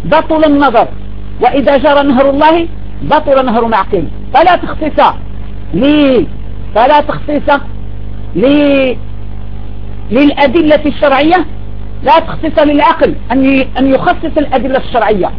بطل النظر، وإذا جرى نهر الله بطل نهر معقل. فلا تخصيص للأدلة الشرعية، لا تخصيص للعقل أن يخصص الأدلة الشرعية.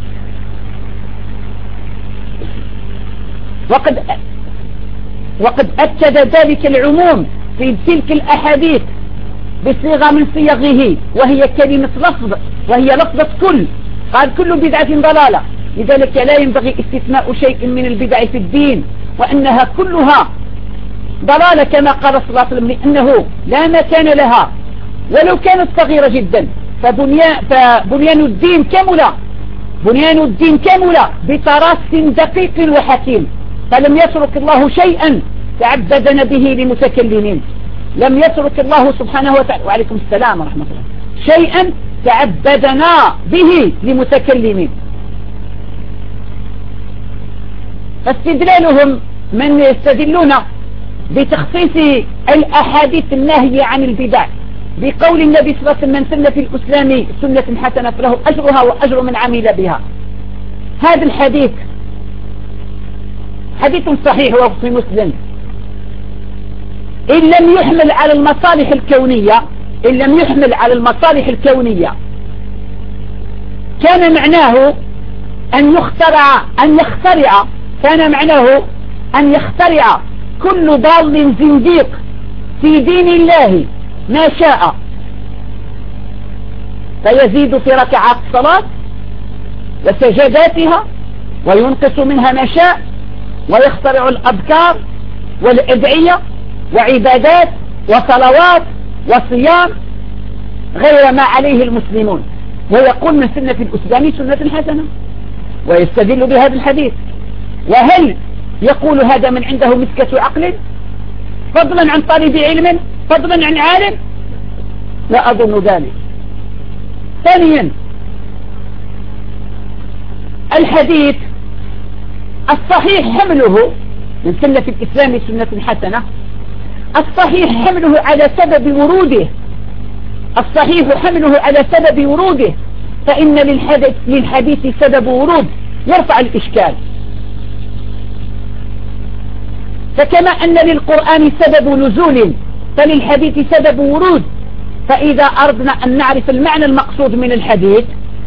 وقد أكد ذلك العموم في تلك الأحاديث بصيغة من صيغه، وهي كلمة لفظ، وهي لفظة كل. قال كل بدعة ضلالة، لذلك لا ينبغي استثناء شيء من البدع في الدين، وأنها كلها ضلالة كما قال صلى الله عليه وسلم، لأنه لا مكان لها ولو كانت صغيرة جدا. فبنيان الدين كمل بتراص دقيق وحكيم، فلم يترك الله شيئا تعبدنا به لمتكلمين. لم يترك الله سبحانه وتعالى، وعليكم السلام ورحمة الله، شيئا تعبدنا به لمتكلمين. فاستدلالهم من يستدلون بتخصيص الأحاديث الناهية عن البدع بقول النبي صلى الله عليه وسلم: من سن في الإسلام سنة حسنة فله أجرها وأجر من عمل بها. هذا الحديث حديث صحيح وفي مسلم، إن لم يحمل على المصالح الكونية كان معناه أن يخترع كل ضال زنديق في دين الله ما شاء، فيزيد في ركعات الصلاة وسجداتها وينقص منها ما شاء، ويخترع الأذكار والأدعية وعبادات وصلوات وصيام غير ما عليه المسلمون، ويقول: من سنة في الإسلام سنة حسنة، ويستدل بهذا الحديث. وهل يقول هذا من عنده مسكة عقل، فضلا عن طالب علم، فضلا عن عالم؟ لا أظن ذلك. ثانيا، الحديث الصحيح حمله من سنة في الإسلام سنة حسنة، الصحيح حمله على سبب وروده، فإن للحديث سبب ورود يرفع الإشكال. فكما أن للقرآن سبب نزول فللحديث سبب ورود. فإذا أردنا أن نعرف المعنى المقصود من الحديث،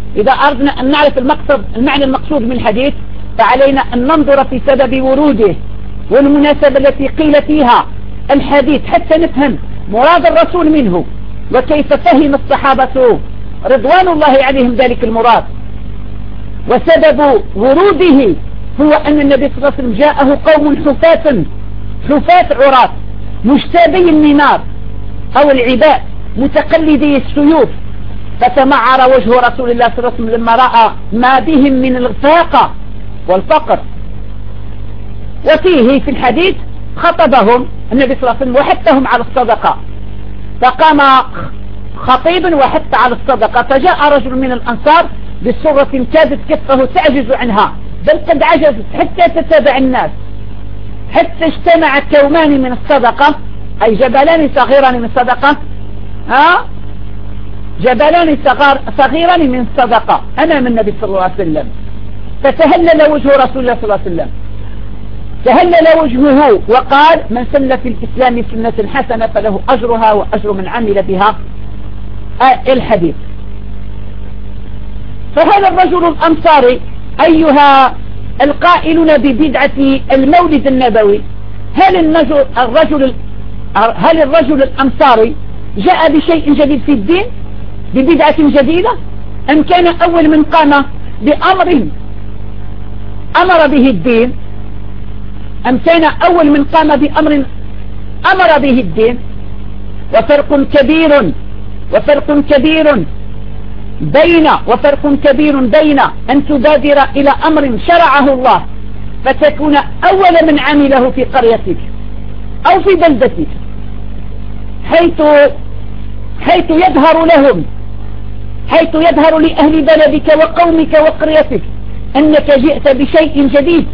المعنى المقصود من الحديث، فعلينا أن ننظر في سبب وروده والمناسبة التي قيل فيها الحديث، حتى نفهم مراد الرسول منه وكيف فهم الصحابة رضوان الله عليهم ذلك المراد. وسبب وروده هو أن النبي صلى الله عليه وسلم جاءه قوم حفاة عراة مجتابي النمار أو العباء متقلدي السيوف، فتمعر وجه رسول الله صلى الله عليه وسلم لما رأى ما بهم من الغفاقة والفقر. وفيه في الحديث خطبهم النبي صلى الله عليه وسلم وحثهم على الصدقة، فقام خطيب وحث على الصدقة، فجاء رجل من الأنصار بصورة كادت كفه تعجز عنها، بل قد عجزت حتى تتابع الناس، حتى اجتمع كومان من الصدقة، أي جبلان صغيران من الصدقة، جبلان صغيران من الصدقة أمام النبي صلى الله عليه وسلم. فتهلل وجه رسول الله صلى الله عليه وسلم، تهلل وجهه وقال: من سن في الإسلام سنة حسنة فله أجرها وأجر من عمل بها. الحديث. فهذا الرجل الأنصاري أيها القائلون ببدعة المولد النبوي، هل الرجل الأنصاري جاء بشيء جديد في الدين، ببدعة جديدة، أم كان أول من قام بأمر أمر به الدين، أم كان أول من قام بأمر أمر به الدين؟ وفرق كبير بين أن تبادر إلى أمر شرعه الله فتكون أول من عمله في قريتك أو في بلدتك، حيث يظهر لأهل بلدك وقومك وقريتك أنك جئت بشيء جديد.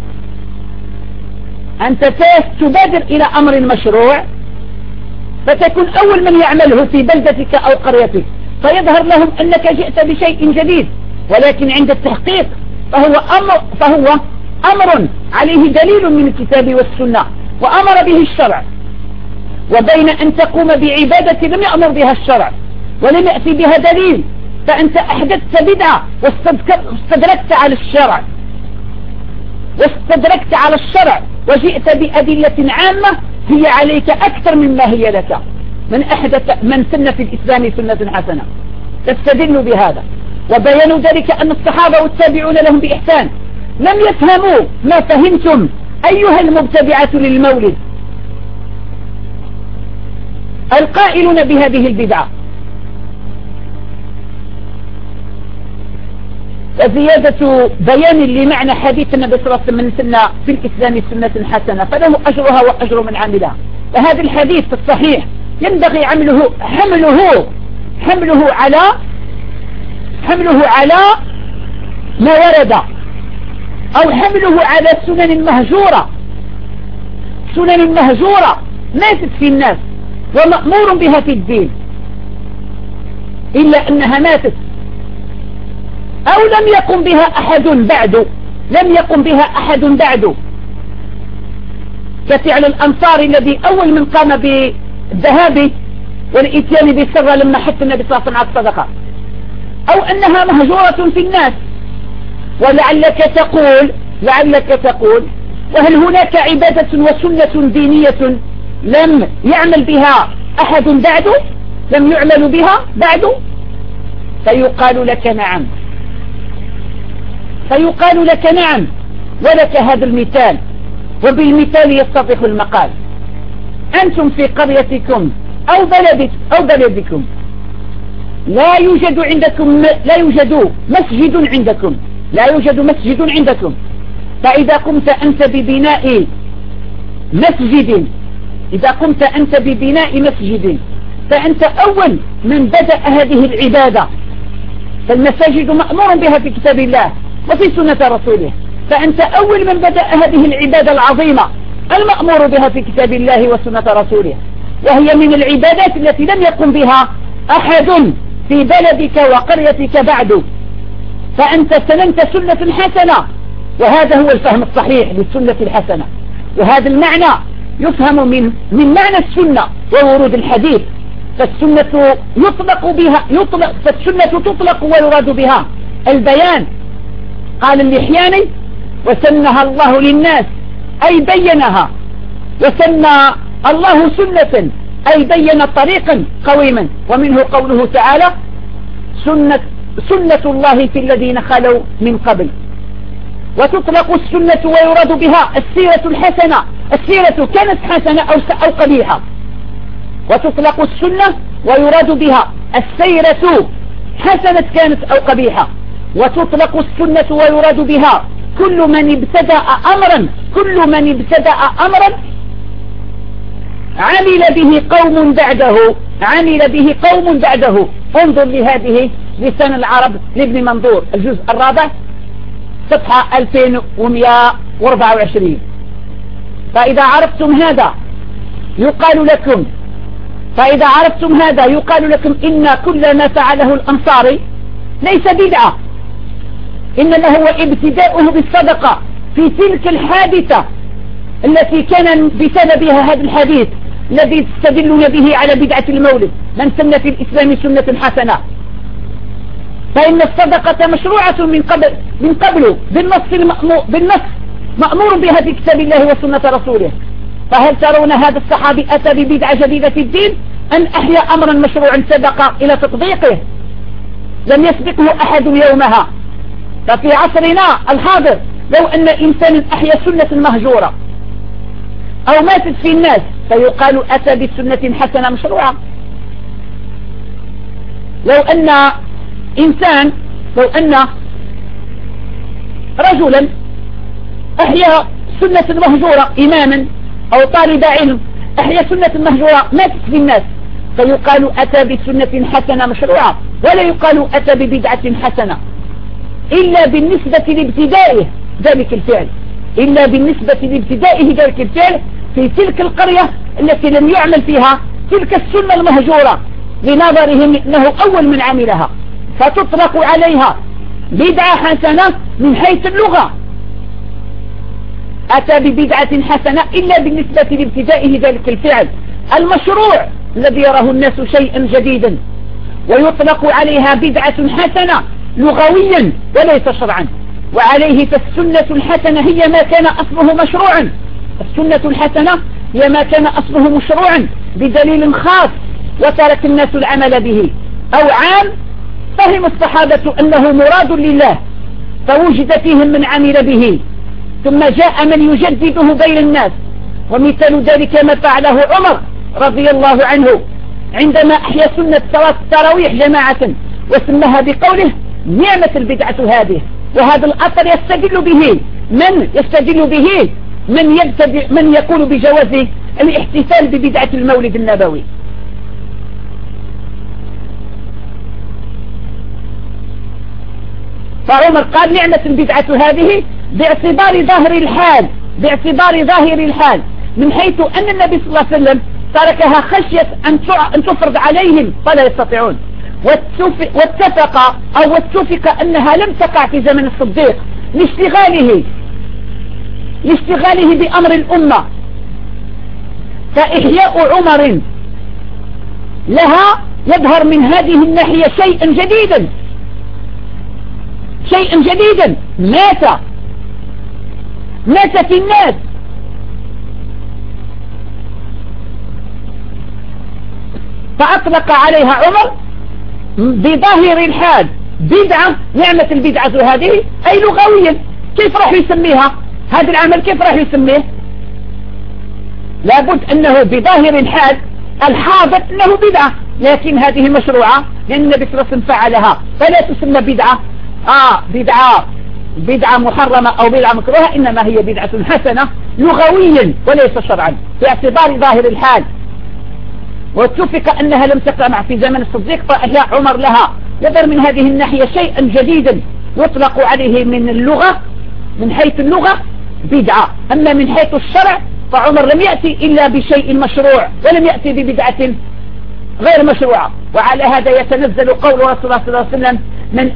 أنت تبادر إلى أمر مشروع فتكون أول من يعمله في بلدتك أو قريتك، فيظهر لهم أنك جئت بشيء جديد، ولكن عند التحقيق فهو أمر عليه دليل من الكتاب والسنة وأمر به الشرع، وبين أن تقوم بعبادة لم يأمر بها الشرع ولم يأتي بها دليل، فأنت أحدثت بدعة واستدركت على الشرع وجئت بأدلة عامة هي عليك أكثر مما هي لك من سن في الإسلام سنة حسنة. تستدل بهذا، وبيان ذلك أن الصحابة والتابعون لهم بإحسان لم يفهموا ما فهمتم أيها المبتدعة للمولد القائلون بهذه البدعة. وزيادة بيان لمعنى حديث النبي صلى الله عليه وسلم من سنة في الإسلام سنة حسنة فله أجرها وأجر من عملها. فهذا الحديث الصحيح ينبغي حمله على ما ورد، أو حمله على سنن مهجورة ماتت في الناس ومأمور بها في الدين، إلا أنها ماتت أو لم يقم بها أحد بعد، كفعل الأنصار الذي أول من قام بالذهاب والإتيان بالسرة لما حث النبي صلى الله عليه وسلم على الصدقة، أو أنها مهجورة في الناس. ولعلك تقول وهل هناك عبادة وسنة دينية لم يعمل بها أحد بعد، لم يعمل بها بعد؟ فيقال لك نعم، ولك هذا المثال، وبالمثال يتضح المقال. أنتم في قريتكم أو بلدكم لا يوجد مسجد عندكم، فإذا قمت أنت ببناء مسجد فأنت أول من بدأ هذه العبادة، فالمساجد مأمور بها في كتاب الله وفي سنة رسوله، فأنت أول من بدأ هذه العبادة العظيمة المأمور بها في كتاب الله وسنة رسوله، وهي من العبادات التي لم يقم بها أحد في بلدك وقريتك بعد، فأنت سننت سنة حسنة. وهذا هو الفهم الصحيح للسنة الحسنة، وهذا المعنى يفهم من معنى السنة وورود الحديث. فالسنة تطلق ويراد بها البيان. قال اللحياني وسنها الله للناس أي بينها، وسنى الله سنة أي بين طريقا قويما، ومنه قوله تعالى سنة الله في الذين خلوا من قبل. وتطلق السنة ويراد بها السيرة الحسنة، السيرة كانت حسنة أو قبيحة، وتطلق السنة ويراد بها السيرة حسنة كانت أو قبيحة، وتطلق السنة ويراد بها كل من ابتدأ أمرا عمل به قوم بعده. انظر لهذه لسان العرب لابن منظور الجزء الرابع صفحة 2124. فإذا عرفتم هذا يقال لكم إن كل ما فعله الأنصاري ليس بدعة، إنما هو ابتداؤه بالصدقة في تلك الحادثة التي كان بسببها هذا الحديث الذي تستدلون به على بدعة المولد من سن في الإسلام سنة حسنة. فإن الصدقة مشروعة من قبل بالنص مأمور بها في كتاب الله وسنة رسوله. فهل ترون هذا الصحابي أتى ببدعة جديدة في الدين أن أحيا أمرا مشروعا سبق إلى تطبيقه لم يسبقه أحد يومها؟ ففي عصرنا الحاضر لو أن إنسان أحيا سنة مهجورة أو ماتت في الناس فيقال أتى بسنة حسنة مشروعة. لو أن رجلا أحيا سنة مهجورة إماما أو طالب علم أحيا سنة مهجورة ماتت في الناس فيقال أتى بسنة حسنة مشروعة، ولا يقال أتى ببدعة حسنة إلا بالنسبة لابتدائه ذلك الفعل في تلك القرية التي لم يعمل فيها تلك السنة المهجورة لنظرهم أنه أول من عملها، فتطلق عليها بدعة حسنة من حيث اللغة، أتى ببدعة حسنة إلا بالنسبة لابتدائه ذلك الفعل المشروع الذي يراه الناس شيئا جديدا، ويطلق عليها بدعة حسنة لغويا وليس شرعا. وعليه فالسنة الحسنة هي ما كان أصله مشروعا، السنة الحسنة هي ما كان أصله مشروعا بدليل خاص وترك الناس العمل به، أو عام فهم الصحابة أنه مراد لله فوجد فيهم من عمل به، ثم جاء من يجدده بين الناس. ومثال ذلك ما فعله عمر رضي الله عنه عندما أحيا سنة صلاة التراويح جماعة وسمها بقوله نعمة البدعة هذه. وهذا الأثر يستدل به من يقول بجواز الاحتفال ببدعة المولد النبوي. فعمر قال نعمة البدعة هذه باعتبار ظاهر الحال من حيث أن النبي صلى الله عليه وسلم تركها خشية أن تفرض عليهم فلا يستطيعون، واتفق أنها لم تقع في زمن الصديق لاشتغاله بأمر الأمة. فإحياء عمر لها يظهر من هذه الناحية شيئا جديدا مات في الناس، فأطلق عليها عمر بظاهر الحال بدعة، نعمة البدعة هذه أي لغويا. كيف راح يسميها هذا العمل؟ كيف راح يسميه؟ لابد أنه بظاهر الحال الحاضر أنه بدعة، لكن هذه مشروعة لأن النبي صلى الله عليه وسلم فعلها فلا تسمى بدعة بدعة محرمة أو بدعة مكروهة، إنما هي بدعة حسنة لغويا وليس شرعا باعتبار ظاهر الحال. واتفق أنها لم تقع في زمن الصديق فأحياء عمر لها يظهر من هذه الناحية شيئا جديدا يطلق عليه من حيث اللغة بدعة. أما من حيث الشرع فعمر لم يأتي إلا بشيء مشروع ولم يأتي ببدعة غير مشروعة. وعلى هذا يتنزل قول رسول الله صلى الله عليه وسلم من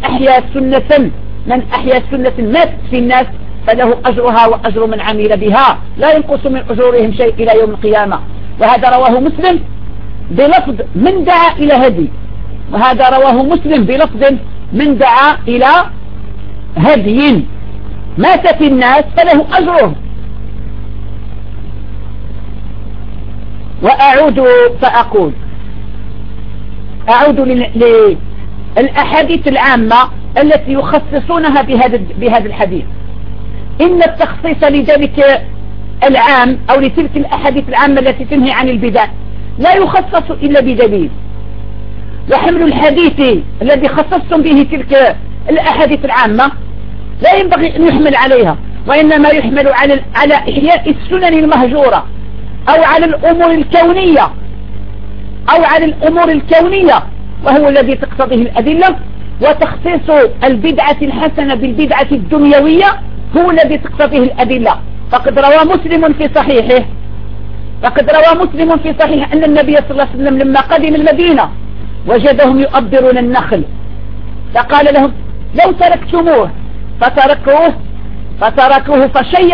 أحيا سنة ماتت في الناس فله أجرها وأجر من عمل بها لا ينقص من أجورهم شيء إلى يوم القيامة. وهذا رواه مسلم بلفظ من دعا إلى هدي، وهذا رواه مسلم بلفظ من دعا إلى هدي مات في الناس فله أجره. وأعود فأقول للأحاديث العامة التي يخصصونها بهذا الحديث. إن التخصيص لذلك العام أو لتلك الأحاديث العامة التي تنهي عن البدع لا يخصص إلا بدليل، وحمل الحديث الذي خصصتم به تلك الأحاديث العامة لا ينبغي أن يحمل عليها، وإنما يحمل على إحياء السنن المهجورة أو على الأمور الكونية وهو الذي تقتضيه الأدلة. وتخصيص البدعة الحسنة بالبدعة الدنيوية هو الذي تقتضيه الأدلة. فقد روى مسلم في صحيح أن النبي صلى الله عليه وسلم لما قدم المدينة وجدهم يؤبرون النخل فقال لهم لو تركتموه فتركوه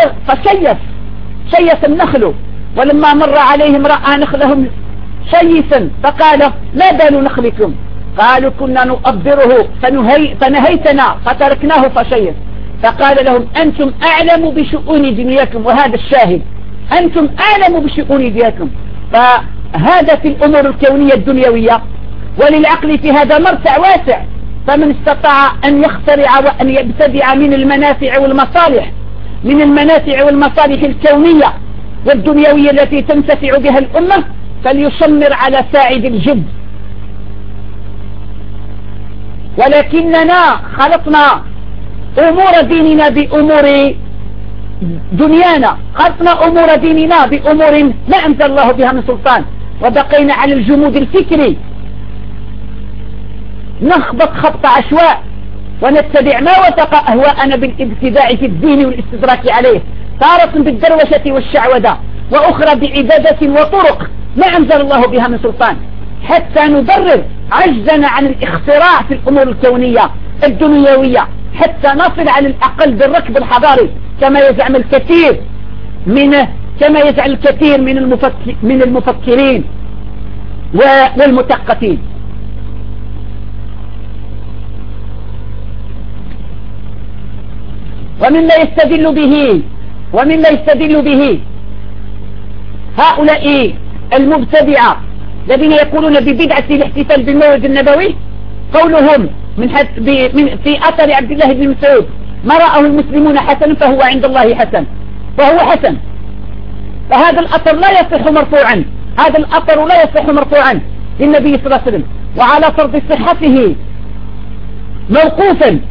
فشيس النخل، ولما مر عليهم رأى نخلهم شيسا فقال ما بال نخلكم؟ قالوا كنا نؤبره فنهيتنا فتركناه فشيس. فقال لهم أنتم أعلم بشؤون دنياكم، وهذا الشاهد أنتم أعلم بشؤون دنياكم. فهذا في الأمور الكونية الدنيوية، وللعقل في هذا مرتع واسع، فمن استطاع أن يخترع وأن يبتدع من المنافع والمصالح الكونية والدنيوية التي تنتفع بها الأمة فليشمر على ساعد الجد. ولكننا خلطنا أمور ديننا بأمور دنيانا، خلطنا أمور ديننا بأمور ما أنزل الله بها من سلطان، وبقينا على الجمود الفكري نخبط خبط عشواء ونتبع ما وثق أهواءنا بالابتداع في الدين والاستدراك عليه، تارة بالدروشة والشعوذة وأخرى بعبادة وطرق ما أنزل الله بها من سلطان، حتى نبرر عجزنا عن الاختراع في الأمور الكونية الدنيوية حتى نصل على الأقل بالركب الحضاري كما يزعم الكثير من المفكرين والمثقفين. ومما يستدل به هؤلاء المبتدعة الذين يقولون ببدعة الاحتفال بالمولد النبوي قولهم في أثر عبد الله بن مسعود: ما رأه المسلمون حسن فهو عند الله حسن، وهو حسن. فهذا الأثر لا يصح مرفوعا، هذا الأثر لا يصح مرفوعا للنبي صلى الله عليه وسلم، وعلى فرض صحته موقوفا.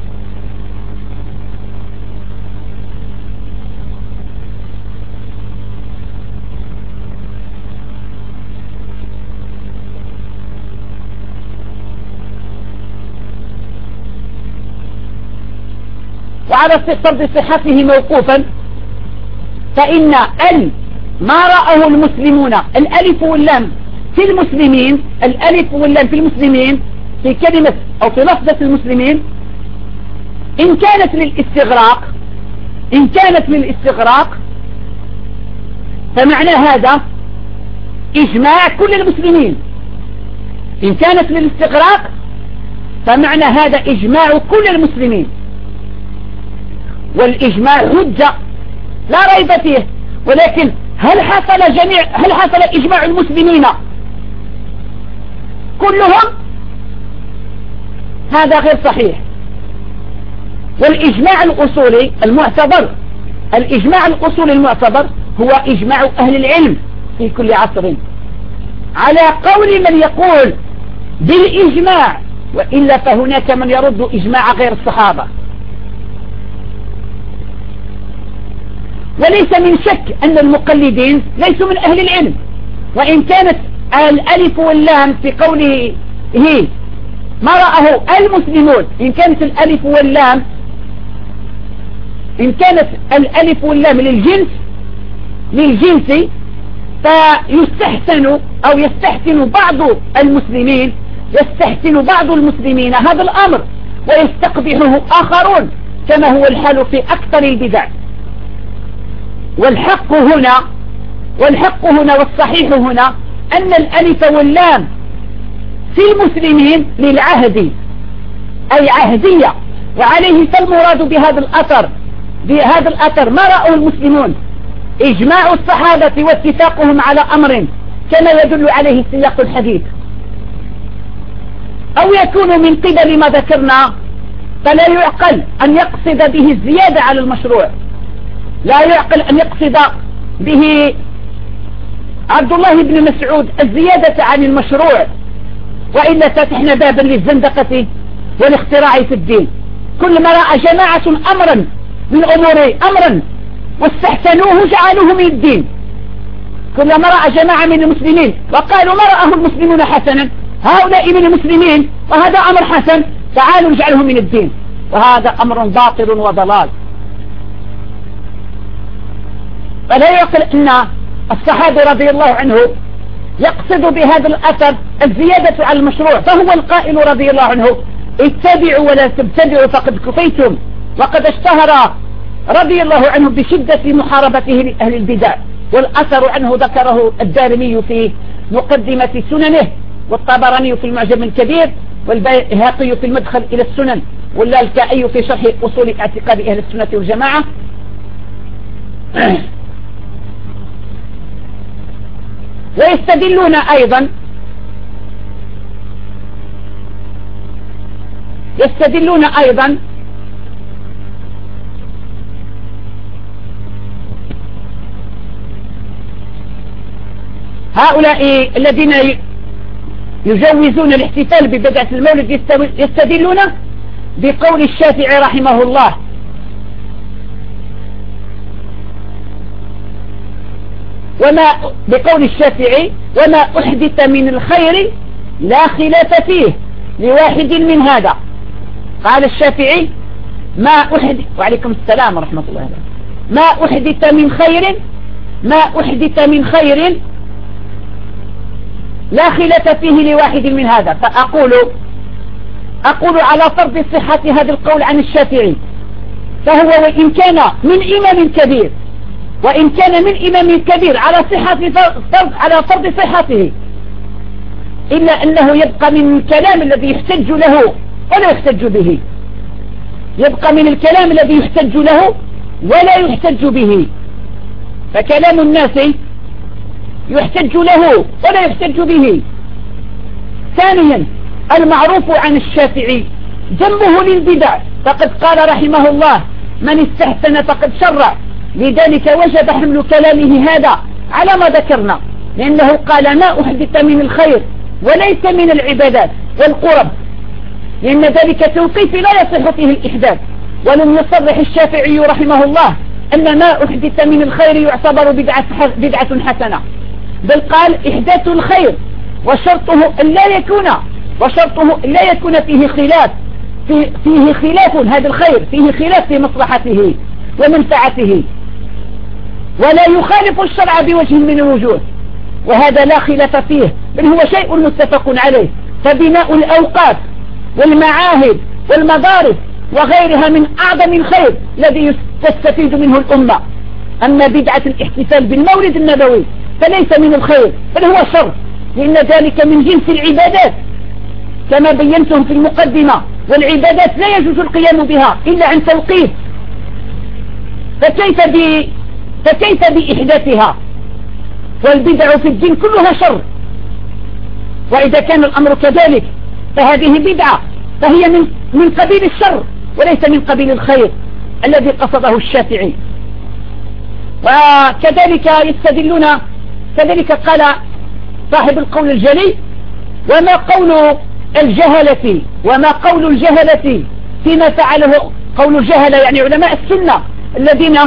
وعلى فرض صحته موقوفا، فإن ما رأه المسلمون، الألف واللام في المسلمين، الألف واللام في المسلمين في كلمة أو في لفظة المسلمين إن كانت للإستغراق فمعنى هذا إجماع كل المسلمين. إن كانت للإستغراق فمعنى هذا إجماع كل المسلمين، والإجماع حجة لا ريب فيه. ولكن هل حصل إجماع المسلمين كلهم؟ هذا غير صحيح. والإجماع الأصولي المعتبر هو إجماع أهل العلم في كل عصر، على قول من يقول بالإجماع، وإلا فهناك من يرد إجماع غير الصحابة. وليس من شك أن المقلدين ليسوا من أهل العلم، وإن كانت الألف واللام في قوله ما رأه المسلمون، إن كانت الألف واللام للجنس فيستحسن أو يستحسن بعض المسلمين هذا الأمر ويستقبحه آخرون، كما هو الحال في أكثر البدع. والحق هنا والصحيح هنا أن الألف واللام في المسلمين للعهد أي عهدية، وعليه فالمراد بهذا الأثر ما رأوا المسلمون إجماع الصحابة واتفاقهم على أمر كما يدل عليه سياق الحديث، أو يكون من قبل ما ذكرنا، فلا يعقل أن يقصد به الزيادة على المشروع، لا يعقل أن يقصد به عبد الله بن مسعود الزيادة عن المشروع، وإلا فتحنا بابا للزندقة والاختراع في الدين. كلما رأى جماعة أمرا من أمرا واستحسنوه جعلوه من الدين. كلما رأى جماعة من المسلمين وقالوا ما رأه المسلمون حسنا، هؤلاء من المسلمين وهذا أمر حسن، تعالوا نجعله من الدين، وهذا أمر باطل وضلال. فلا يعقل أن الصحابي رضي الله عنه يقصد بهذا الأثر الزيادة على المشروع، فهو القائل رضي الله عنه: اتبعوا ولا تبتدعوا فقد كفيتم. وقد اشتهر رضي الله عنه بشدة محاربته لأهل البدع، والأثر عنه ذكره الدارمي في مقدمة سننه، والطبراني في المعجم الكبير، والبيهقي في المدخل إلى السنن، واللالكائي في شرح أصول اعتقاد أهل السنة والجماعة. ويستدلون أيضا هؤلاء الذين يجوزون الاحتفال ببدعة المولد يستدلون بقول الشافعي رحمه الله: بقول الشافعي: وما أحدث من الخير لا خلاف فيه لواحد من هذا. قال الشافعي: وعليكم السلام ورحمة الله وبركاته. ما أحدث من خير لا خلاف فيه لواحد من هذا. فأقول أقول على فرض صحة هذا القول عن الشافعي، فهو وإن كان من إمام كبير، وإن كان من إمام كبير على فرض صحته، إلا أنه يبقى من الكلام الذي يحتج له ولا يحتج به، يبقى من الكلام الذي يحتج له ولا يحتج به. فكلام الناس يحتج له ولا يحتج به. ثانيا، المعروف عن الشافعي جنبه للبدع، فقد قال رحمه الله: من استحسن فقد شرع. لذلك وجب حمل كلامه هذا على ما ذكرنا، لأنه قال: ما أحدث من الخير وليس من العبادات والقرب، لأن ذلك توقيف لا يصح فيه الإحداث. ولم يصرح الشافعي رحمه الله أن ما أحدث من الخير يعتبر بدعة حسنة، بل قال: إحداث الخير وشرطه لا يكون فيه خلاف، فيه خلاف، هذا الخير فيه خلاف في مصلحته ومنفعته، ولا يخالف الشرع بوجه من الوجوه، وهذا لا خلاف فيه، بل هو شيء متفق عليه. فبناء الأوقات والمعاهد والمدارس وغيرها من أعظم الخير الذي تستفيد منه الأمة. أما بدعة الاحتفال بالمولد النبوي فليس من الخير، بل هو شر، لأن ذلك من جنس العبادات كما بينتم في المقدمة، والعبادات لا يجوز القيام بها إلا عن توقيف، فكيف بإحداثها؟ والبدع في الدين كلها شر، وإذا كان الأمر كذلك فهذه بدعة، فهي من قبيل الشر وليس من قبيل الخير الذي قصده الشافعي. وكذلك يستدلون، كذلك قال صاحب القول الجلي: وما قول الجهلة فيما فعله، قول الجهلة يعني علماء السنة الذين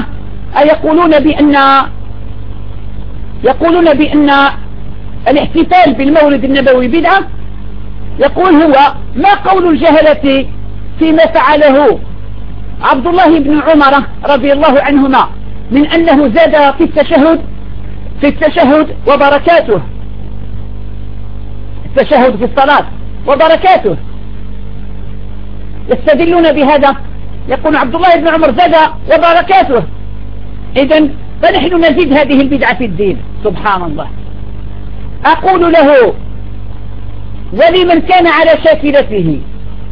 يقولون بأن الاحتفال بالمولد النبوي بدعة، يقول هو: ما قول الجهلة فيما فعله عبد الله بن عمر رضي الله عنهما من أنه زاد في التشهد وبركاته، التشهد في الصلاة وبركاته. يستدلون بهذا، يقول عبد الله بن عمر زاد وبركاته، إذن فنحن نزيد هذه البدعة في الدين. سبحان الله. أقول له: ولمن كان على شاكلته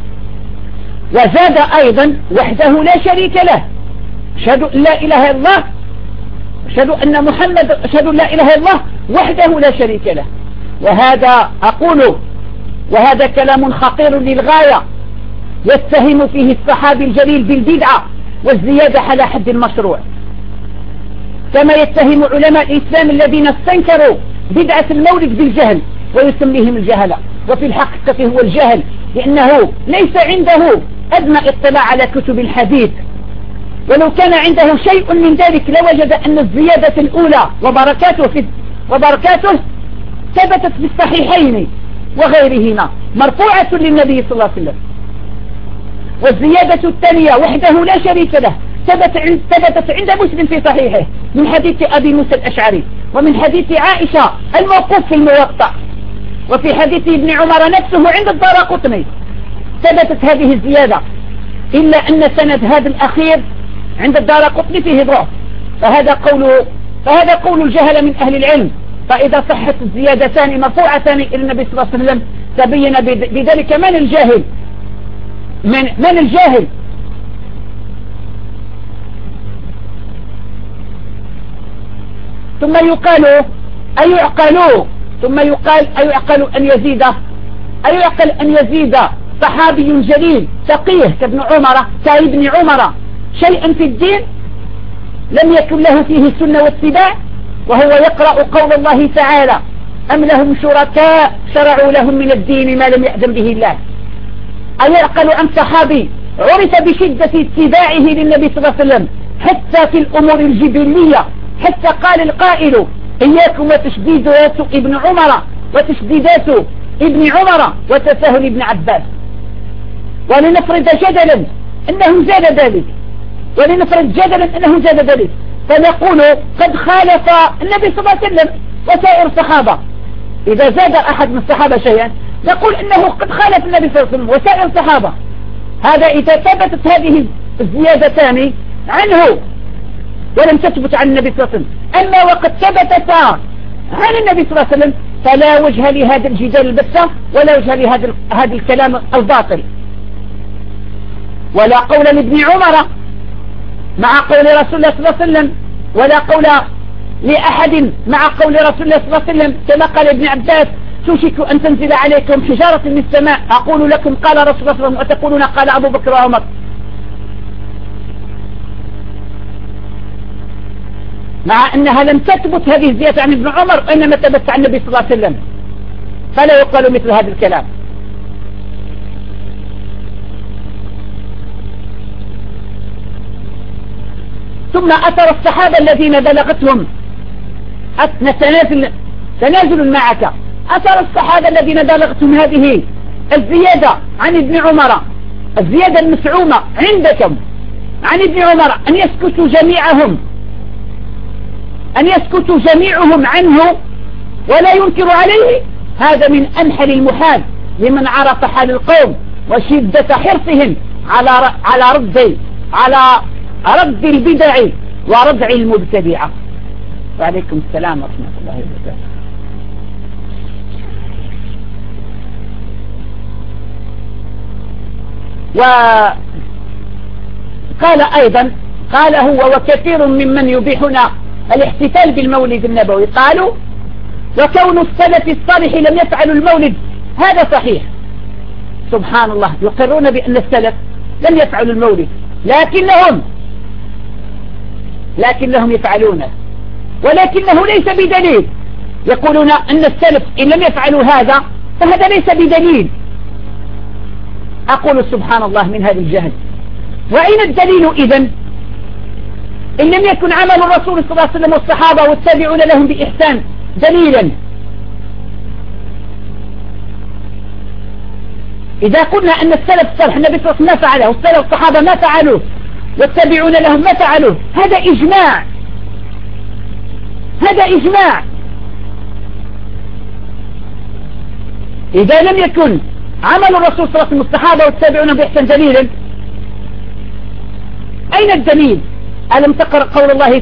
وزاد أيضا وحده لا شريك له، أشهد أن لا إله إلا الله، أشهد أن محمد، أشهد أن لا إله إلا الله وحده لا شريك له. وهذا أقول، وهذا كلام خطير للغاية، يتهم فيه الصحابي الجليل بالبدعة والزيادة على حد المشروع، كما يتهم علماء الإسلام الذين استنكروا بدعة المولد بالجهل ويسميهم الجهلة، وفي الحقيقة هو الجهل، لأنه ليس عنده أدنى اطلاع على كتب الحديث، ولو كان عنده شيء من ذلك لوجد أن الزيادة الأولى وبركاته ثبتت في الصحيحين وغيرهما مرفوعة للنبي صلى الله عليه وسلم. والزيادة الثانية وحده لا شريك له ثبتت عند مسلم في صحيحه من حديث أبي موسى الأشعري، ومن حديث عائشة الموقوف في الموطأ، وفي حديث ابن عمر نفسه عند الدارقطني ثبتت هذه الزيادة، إلا أن سند هذا الأخير عند الدارقطني فيه ضعف، فهذا قول الجهل من أهل العلم. فإذا صحت الزيادتان مرفوعتان إلى النبي صلى الله عليه وسلم تبين بذلك من الجاهل، من الجاهل. ثم يقال أن يزيد صحابي جليل فقيه كابن عمر شيئا في الدين لم يكن له فيه سنة واتباع، وهو يقرأ قول الله تعالى: أم لهم شركاء شرعوا لهم من الدين ما لم يأذن به الله. أيعقل عن صحابي عرف بشدة اتباعه للنبي صلى الله عليه وسلم حتى في الأمور الجبلية، حتى قال القائل: إياكم وتشديدات ابن عمر وتساهل ابن عباس. ولنفرض جدلا أنه زاد ذلك، فنقول قد خالف النبي صلى الله عليه وسلم وسائر الصحابة. إذا زاد أحد من الصحابة شيئا يقول إنه قد خالف النبي صلى الله عليه وسلم وسائر الصحابة. هذا إذا ثبتت هذه الزيادتان عنه ولم تثبت عن النبي صلى الله عليه وسلم. أما وقد ثبتتا عن النبي صلى الله عليه وسلم فلا وجه لهذا الجدال البتة ولا وجه لهذا الكلام الباطل. ولا قول لابن عمر مع قول رسول الله صلى الله عليه وسلم، ولا قول لأحد مع قول رسول الله صلى الله عليه وسلم، كما قال ابن عباس: توشك أن تنزل عليكم حجارة من السماء أقول لكم قال رسول الله صلى الله عليه وسلم وتقولون قال أبو بكر وعمر. مع أنها لم تثبت هذه الزيادة عن ابن عمر وإنما ثبت عن النبي صلى الله عليه وسلم، فلا يقال مثل هذا الكلام. ثم أثر الصحابة الذين بلغتهم تنازل معك، أثر الصحابة الذين بلغتهم هذه الزيادة عن ابن عمر، الزيادة المسعومة عندكم عن ابن عمر، أن يسكتوا جميعهم عنه ولا ينكر عليه. هذا من أنحل المحال لمن عرف حال القوم وشدة حرصهم على رد البدع وردع المبتدعة. وعليكم السلام ورحمة الله وبركاته. وقال أيضا، قال هو وكثير ممن يبيحنا الاحتفال بالمولد النبوي قالوا: وكون السلف الصالح لم يفعلوا المولد هذا صحيح. سبحان الله، يقرون بأن السلف لم يفعلوا المولد لكنهم يفعلونه، ولكنه ليس بدليل. يقولون أن السلف إن لم يفعلوا هذا فهذا ليس بدليل. أقول سبحان الله من هذا الجهل. وأين الدليل إذن إن لم يكن عمل الرسول صلى الله عليه وسلم والصحابة والتابعون لهم بإحسان دليلا؟ إذا قلنا أن السلف الصالح النبي صلى الله عليه وسلم ما فعله والسلف الصحابة ما فعلوه والتابعون لهم ما فعلوه، هذا إجماع. إذا لم يكن عمل الرسول صلى الله عليه وسلم والصحابة والتابعون بإحسان دليلا، أين الدليل؟ ألم تقرأوا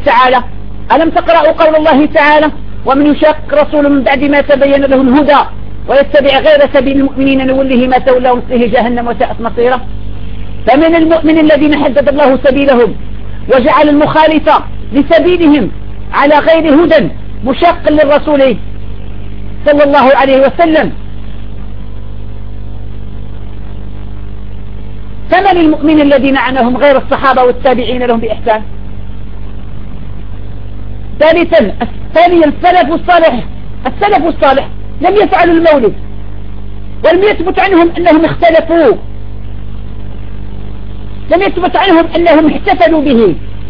قول الله تعالى: ومن يشاقق رسول من بعد ما تبين له الهدى ويتبع غير سبيل المؤمنين نوله ما تولى ونصله جهنم وساءت مصيره. فمن المؤمن الذين حدد الله سبيلهم وجعل المخالف لسبيلهم على غير هدى مشاق للرسول صلى الله عليه وسلم. فمن المؤمن الذين عنهم غير الصحابة والتابعين لهم بإحسان. ثانيا السلف الصالح لم يفعلوا المولد ولم يثبت عنهم أنهم اختلفوا، لم يثبت عنهم أنهم احتفلوا به،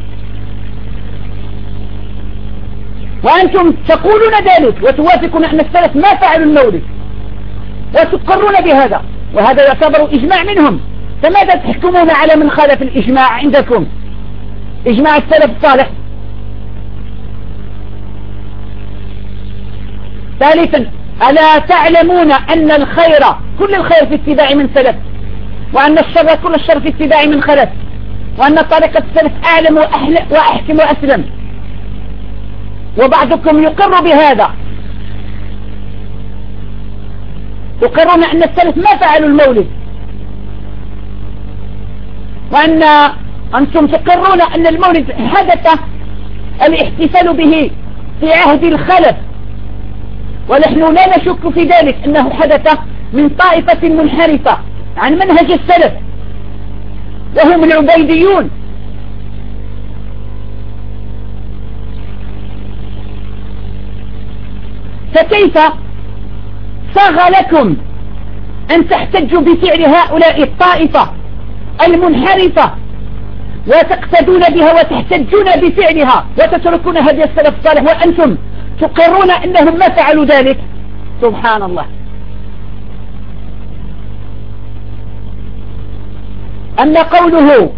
وأنتم تقولون ذلك وتوافقون أن السلف ما فعلوا المولد وتقرون بهذا، وهذا يعتبر إجماع منهم. فماذا تحكمون على من خالف الإجماع عندكم، إجماع السلف الصالح؟ ثالثا، ألا تعلمون أن الخير كل الخير في اتباع من سلف، وأن الشر كل الشر في اتباع من خلف، وأن طريقة السلف أعلم وأحكم وأسلم؟ وبعضكم يقر بهذا، يقرون أن السلف ما فعلوا المولد، وأن أنتم تقرون أن المولد حدث الاحتفال به في عهد الخلف، ونحن لا نشك في ذلك أنه حدث من طائفة منحرفة عن منهج السلف وهم العبيديون. فكيف صاغ لكم أن تحتجوا بفعل هؤلاء الطائفة المنحرفة وتقتدون بها وتحتجون بفعلها وتتركون هدي السلف الصالح وأنتم تقرون أنهم ما فعلوا ذلك؟ سبحان الله. أما قوله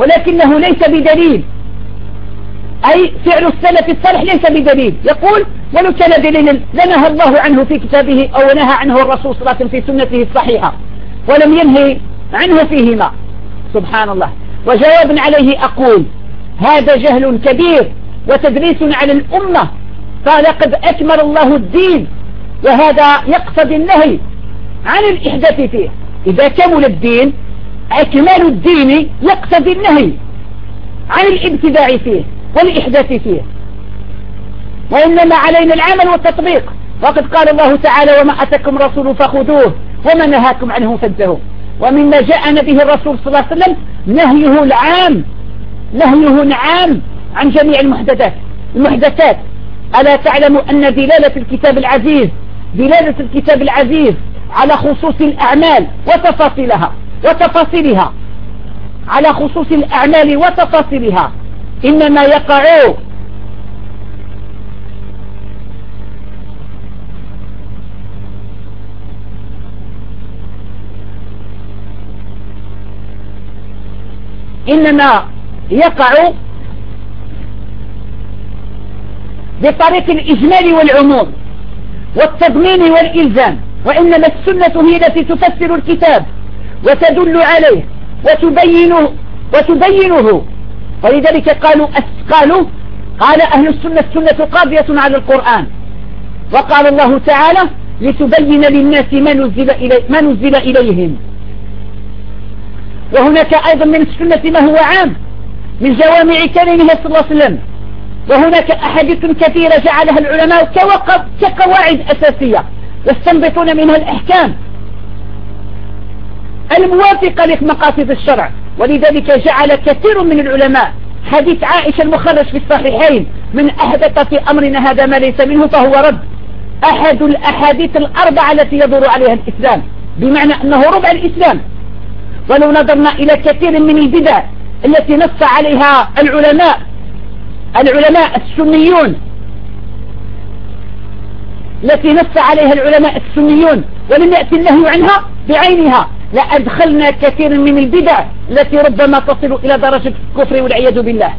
ولكنه ليس بدليل، أي فعل السلف الصالح ليس بدليل، يقول ولو كان دليلا لنهى الله عنه في كتابه أو نهى عنه الرسول صلى الله عليه وسلم في سنته الصحيحة ولم ينهي عنه فيهما. سبحان الله. وجواب عليه أقول هذا جهل كبير وتدريس على الأمة، قال قد أكمل الله الدين، وهذا يقتضي النهي عن الإحداث فيه. إذا كمل الدين أكمال الدين يقتضي النهي عن الابتداع فيه والإحداث فيه، وإنما علينا العمل والتطبيق. وقد قال الله تعالى وما أتاكم رسول فخذوه وما نهاكم عنه فانتهوا. ومما جاءنا به الرسول صلى الله عليه وسلم نهيه العام، نهيه العام عن جميع المحدثات. ألا تعلم أن دلالة الكتاب العزيز على خصوص الأعمال وتفاصيلها على خصوص الأعمال وتفاصيلها إنما يقع بطريق الإجمال والعموم والتضمين والإلزام، وإنما السنة هي التي تفسر الكتاب وتدل عليه وتبينه. ولذلك قال أهل السنة قاضية على القرآن. وقال الله تعالى لتبين للناس ما نزل إليهم. وهناك أيضا من السنة ما هو عام من جوامع كلمه صلى الله عليه وسلم. وهناك أحاديث كثيرة جعلها العلماء كقواعد أساسية يستنبطون منها الأحكام الموافقة لمقاصد الشرع. ولذلك جعل كثير من العلماء حديث عائشة المخرج في الصحيحين من أحدث في أمرنا هذا ما ليس منه فهو رد، أحد الأحاديث الأربعة التي يدور عليها الإسلام، بمعنى أنه ربع الإسلام. ولو نظرنا إلى كثير من البدع التي نص عليها العلماء السنيون ولم يأتي النهي عنها بعينها لأدخلنا كثير من البدع التي ربما تصل إلى درجة الكفر والعياذ بالله.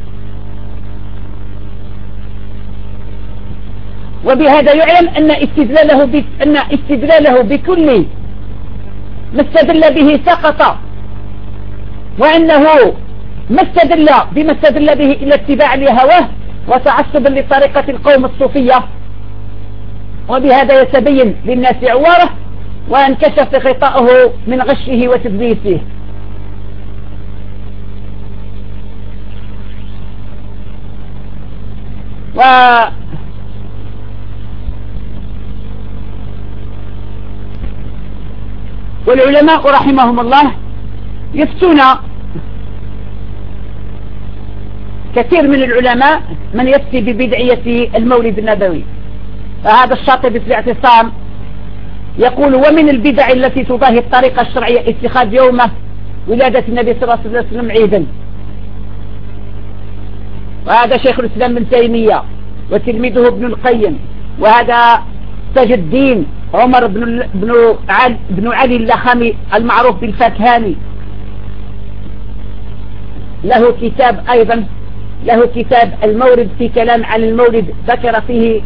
وبهذا يعلم أن استدلاله بكل ما استدل به سقط، وأنه ما استدل بما استدل به إلا اتباع لهواه وتعصبا لطريقة القوم الصوفية. وبهذا يتبين للناس عواره وانكشف غطاؤه من غشه وتدليسه. والعلماء رحمهم الله يفتون، كثير من العلماء من يفتي ببدعية المولد النبوي. فهذا الشاطبي في الاعتصام يقول ومن البدع التي تضاهي الطريقة الشرعية اتخاذ يوم ولادة النبي صلى الله عليه وسلم عيدا. وهذا شيخ الإسلام ابن تيمية وتلميذه ابن القيم، وهذا تاج الدين عمر بن علي اللخمي المعروف بالفكهاني له كتاب المورد في كلام عن المولد ذكر فيه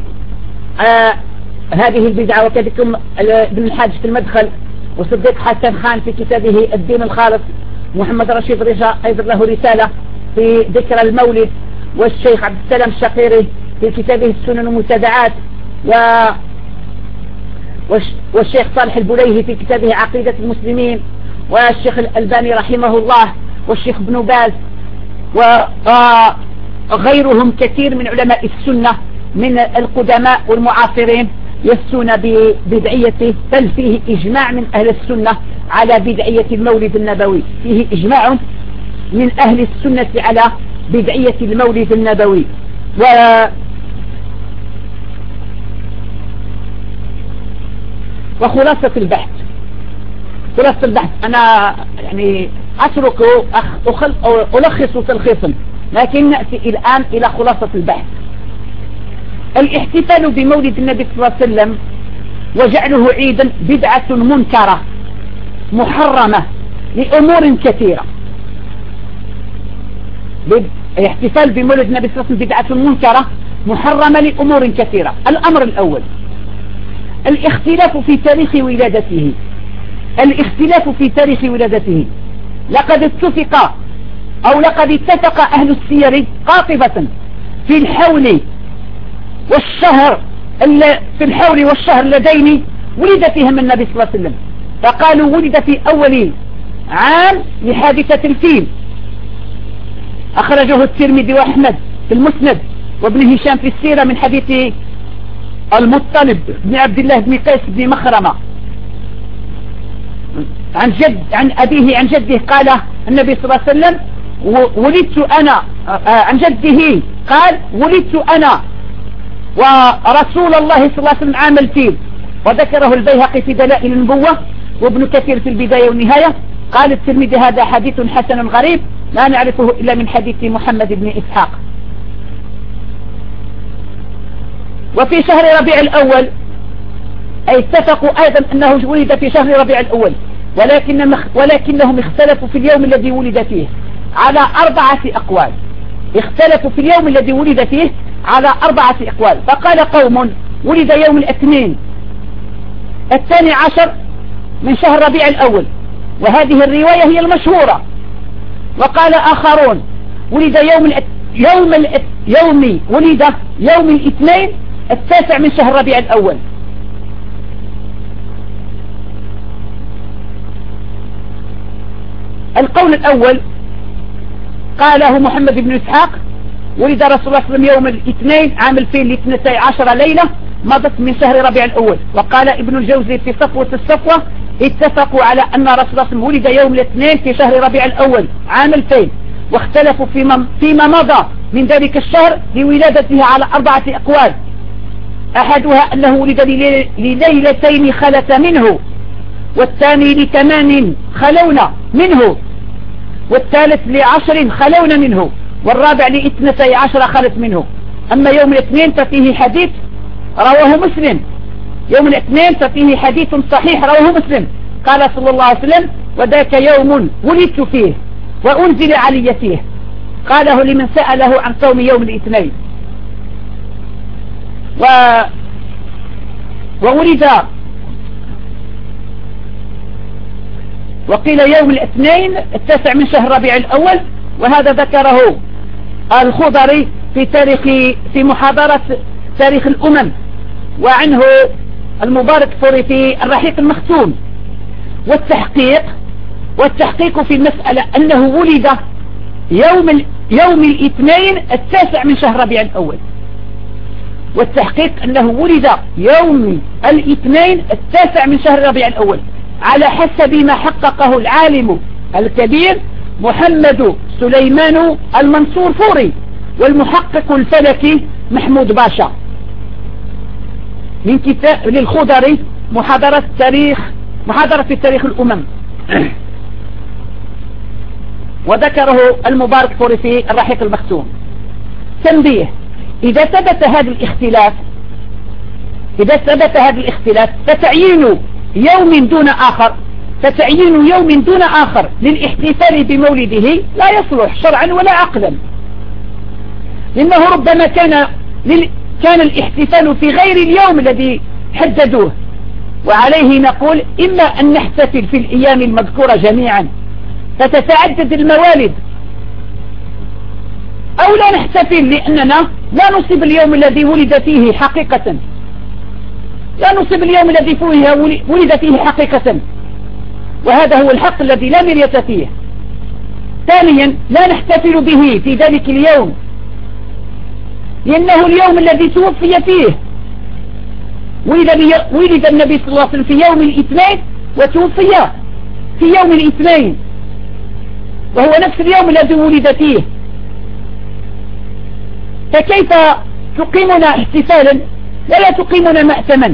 هذه البدعة. وكذلك ابن الحاج في المدخل، وصديق حسن خان في كتابه الدين الخالص، محمد رشيد رجاء أيضا له رسالة في ذكر المولد، والشيخ عبد السلام الشقيري في كتابه السنن المبتدعات، والشيخ صالح البليهي في كتابه عقيدة المسلمين، والشيخ الألباني رحمه الله، والشيخ ابن باز، وغيرهم كثير من علماء السنة من القدماء والمعاصرين يفتون ببدعيته، بل فيه إجماع من أهل السنة على بدعية المولد النبوي، فيه إجماع من أهل السنة على بدعية المولد النبوي. وخلاصة البحث أنا يعني أترك ألخص تلخيصا، لكن نأتي الآن إلى خلاصة البحث. الاحتفال بمولد النبي صلى الله عليه وسلم وجعله عيدا بدعة منكرة محرمة لأمور كثيرة. الاحتفال بمولد النبي صلى الله عليه وسلم بدعة منكرة محرمة لأمور كثيرة. الأمر الأول الاختلاف في تاريخ ولادته. الاختلاف في تاريخ ولادته لقد اتفق أهل السير قاطبة في الحول والشهر اللذين ولد فيهم النبي صلى الله عليه وسلم، فقالوا ولد في أول عام لحادثة الفيل، أخرجه الترمذي وأحمد في المسند وابن هشام في السيرة من حديث المطلب بن عبد الله بن قيس بن مخرمة عن أبيه عن جده قال النبي صلى الله عليه وسلم ولدت أنا عن جده قال ولدت أنا ورسول الله صلى الله عليه وسلم عام الفيل. وذكره البيهقي في دلائل النبوة وابن كثير في البداية والنهاية. قال الترمذي هذا حديث حسن غريب لا نعرفه إلا من حديث محمد بن إسحاق. وفي شهر ربيع الأول أي اتفقوا أيضا أنه ولد في شهر ربيع الأول، ولكنهم اختلفوا في اليوم الذي ولد فيه على 4 أقوال. اختلفوا في اليوم الذي ولد فيه على 4 أقوال. فقال قوم ولد يوم الاثنين 12 من شهر ربيع الأول، وهذه الرواية هي المشهورة. وقال آخرون ولد يوم الاثنين 9 من شهر ربيع الأول. القول الأول قاله محمد بن إسحاق ولد رسول الله صلى الله عليه وسلم يوم الاثنين عام الفيل 12 ليلة مضت من شهر ربيع الأول. وقال ابن الجوزي في صفوة الصفوة اتفقوا على أن رسول الله صلى الله عليه وسلم ولد يوم الاثنين في شهر ربيع الأول عام الفيل، واختلفوا فيما مضى من ذلك الشهر لولادته على 4 أقوال. أحدها أنه ولد لليلتين خلت منه، والثاني ل8 خلون منه، والثالث ل10 خلون منه، والرابع ل12 خلت منه. أما يوم الاثنين ففيه حديث رواه مسلم، يوم الاثنين ففيه حديث صحيح رواه مسلم قال صلى الله عليه وسلم وذاك يوم ولدت فيه وأنزل علي فيه، قاله لمن سأله عن صوم يوم الاثنين. وولد وقيل يوم الاثنين 9 من شهر ربيع الأول، وهذا ذكره الخضري في محاضرة تاريخ الأمم، وعنه المبارك فوري في الرحيق المختوم. والتحقيق في المسألة أنه ولد يوم الاثنين 9 من شهر ربيع الأول، والتحقيق أنه ولد يوم الاثنين 9 من شهر ربيع الأول على حسب ما حققه العالم الكبير محمد سليمان المنصور فوري والمحقق الفلكي محمود باشا من كتاب للخضري محاضرة في تاريخ الأمم. وذكره المبارك فوري في الرحيق المختوم. تنبيه: إذا ثبت هذا الاختلاف فتعيين يوم دون آخر للاحتفال بمولده لا يصلح شرعا ولا عقلا، لأنه ربما كان الاحتفال في غير اليوم الذي حددوه. وعليه نقول إما أن نحتفل في الأيام المذكورة جميعا فتتعدد الموالد، أو لا نحتفل لأننا لا نصيب اليوم الذي ولد فيه حقيقة، وهذا هو الحق الذي لا مرية فيه. ثانيا لا نحتفل به في ذلك اليوم لأنه اليوم الذي توفي فيه. ولد النبي صلى الله عليه وسلم في يوم الاثنين وتوفي في يوم الاثنين، وهو نفس اليوم الذي ولد فيه، فكيف تقيمنا احتفالا ولا تقيمنا مأتما؟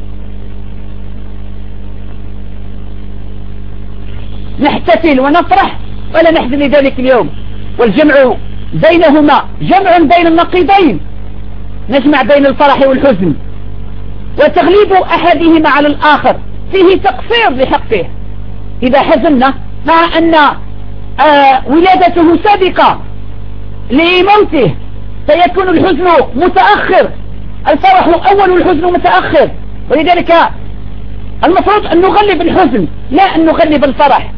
نحتفل ونفرح ولا نحزن لذلك اليوم، والجمع بينهما جمع بين النقيضين، نجمع بين الفرح والحزن، وتغليب أحدهما على الآخر فيه تقصير لحقه. إذا حزننا مع أن ولادته سابقة لموته فيكون الحزن متأخر، الفرح أول والحزن متأخر. ولذلك المفروض أن نغلب الحزن لا أن نغلب الفرح.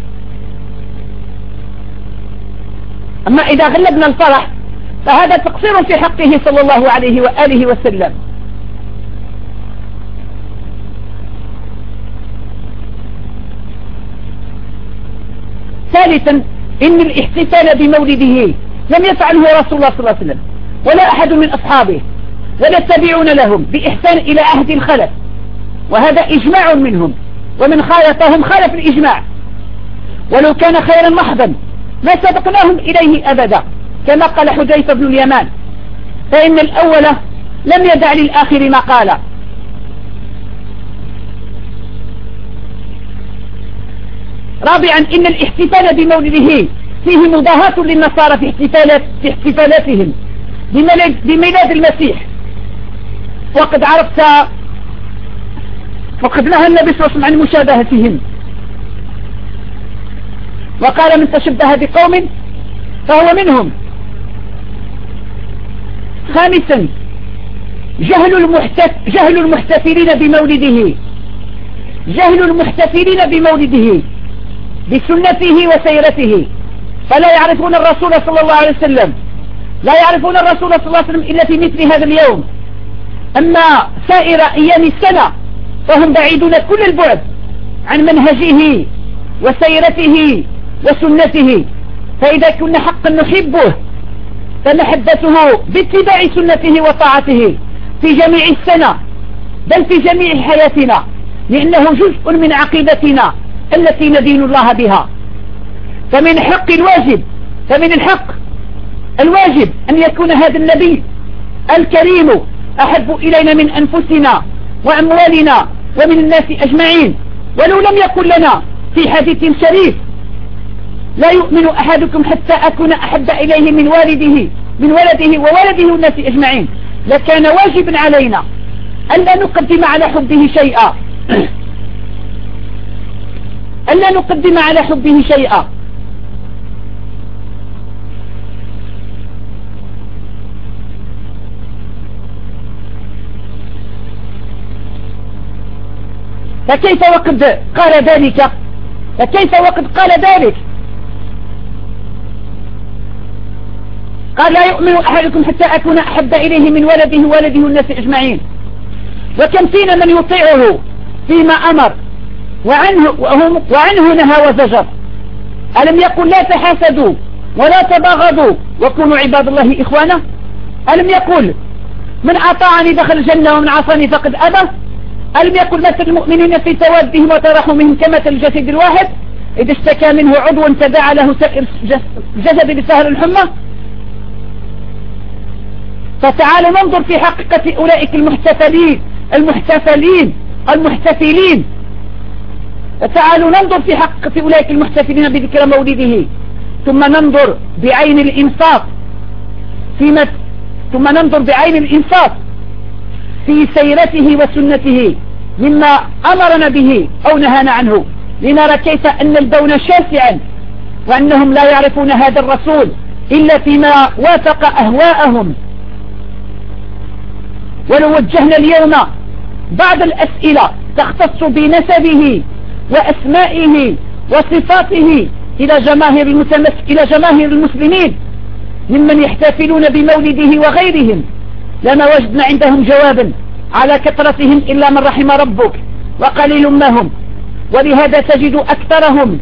أما إذا غلبنا الفرح فهذا تقصير في حقه صلى الله عليه وآله وسلم. ثالثا إن الاحتفال بمولده لم يفعله رسول الله صلى الله عليه وسلم ولا أحد من أصحابه ولا التابعون لهم بإحسان إلى عهد الخلف، وهذا إجماع منهم، ومن خالفهم خالف الإجماع، ولو كان خيرا محضا ما سبقناهم إليه أبدا، كما قال حذيفة بن اليمان، فإن الأول لم يدع للآخر ما قال. رابعا إن الاحتفال بمولده فيه مضاهاة للنصارى في احتفالاتهم بميلاد المسيح، وقد عرفت وقد نهى النبي صلى الله عليه وسلم عن مشابهتهم، وقال من تشبه بقوم فهو منهم. خامسا جهل المحتفلين بمولده، جهل المحتفلين بمولده بسنته وسيرته، فلا يعرفون الرسول صلى الله عليه وسلم، لا يعرفون الرسول صلى الله عليه وسلم إلا في مثل هذا اليوم. أما سائر أيام السنة فهم بعيدون كل البعد عن منهجه وسيرته وسنته، فإذا كنا حقا نحبه فنحدثه باتباع سنته وطاعته في جميع السنة بل في جميع حياتنا، لأنه جزء من عقيدتنا التي ندين الله بها. فمن الحق الواجب أن يكون هذا النبي الكريم أحب إلينا من أنفسنا وأموالنا ومن الناس أجمعين، ولو لم يكن لنا في حديث شريف لا يؤمن أحدكم حتى أكون أحب إليه من ولده وولده والناس أجمعين، لكان واجبا علينا ألا نقدم على حبه شيئا، ألا نقدم على حبه شيئا. فكيف وقد قال ذلك؟ قال لا يؤمن أحدكم حتى أكون أحب إليه من ولده وولده والناس أجمعين. وكم فينا من يطيعه فيما أمر وعنه نهى وزجر. ألم يقل لا تحاسدوا ولا تباغضوا وكونوا عباد الله إخوانا؟ ألم يقل من أطاعني دخل الجنة ومن عصاني فقد أبى؟ ألم يقل مثل المؤمنين في توادهم وترحمهم كمثل الجسد الواحد إذا اشتكى منه عضو تداعى له سائر الجسد بسهر الحمى؟ فتعالوا ننظر في حقيقة أولئك المحتفلين فتعالوا ننظر في حقيقة أولئك المحتفلين بذكر مولده، ثم ننظر بعين الإنصاف في سيرته وسنته مما أمرنا به أو نهانا عنه، لنرى كيف أن البون شاسعا وأنهم لا يعرفون هذا الرسول إلا فيما وافق أهواءهم. ولو وجهنا اليوم بعض الأسئلة تختص بنسبه وأسمائه وصفاته إلى جماهير المسلمين ممن يحتفلون بمولده وغيرهم لما وجدنا عندهم جوابا على كثرتهم إلا من رحم ربك وقليل ما هم. ولهذا تجد أكثرهم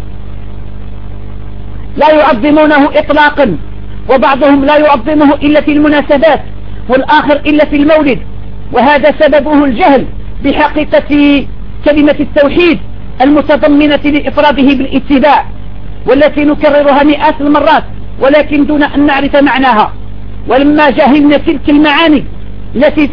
لا يعظمونه إطلاقا، وبعضهم لا يعظمه إلا في المناسبات والآخر إلا في المولد، وهذا سببه الجهل بحقيقة كلمة التوحيد المتضمنة لإفراده بالاتباع، والتي نكررها مئات المرات ولكن دون أن نعرف معناها. ولما جهلنا تلك المعاني التي